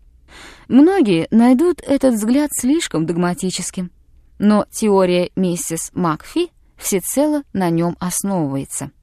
Многие найдут этот взгляд слишком догматическим, но теория миссис Макфи всецело на нем основывается.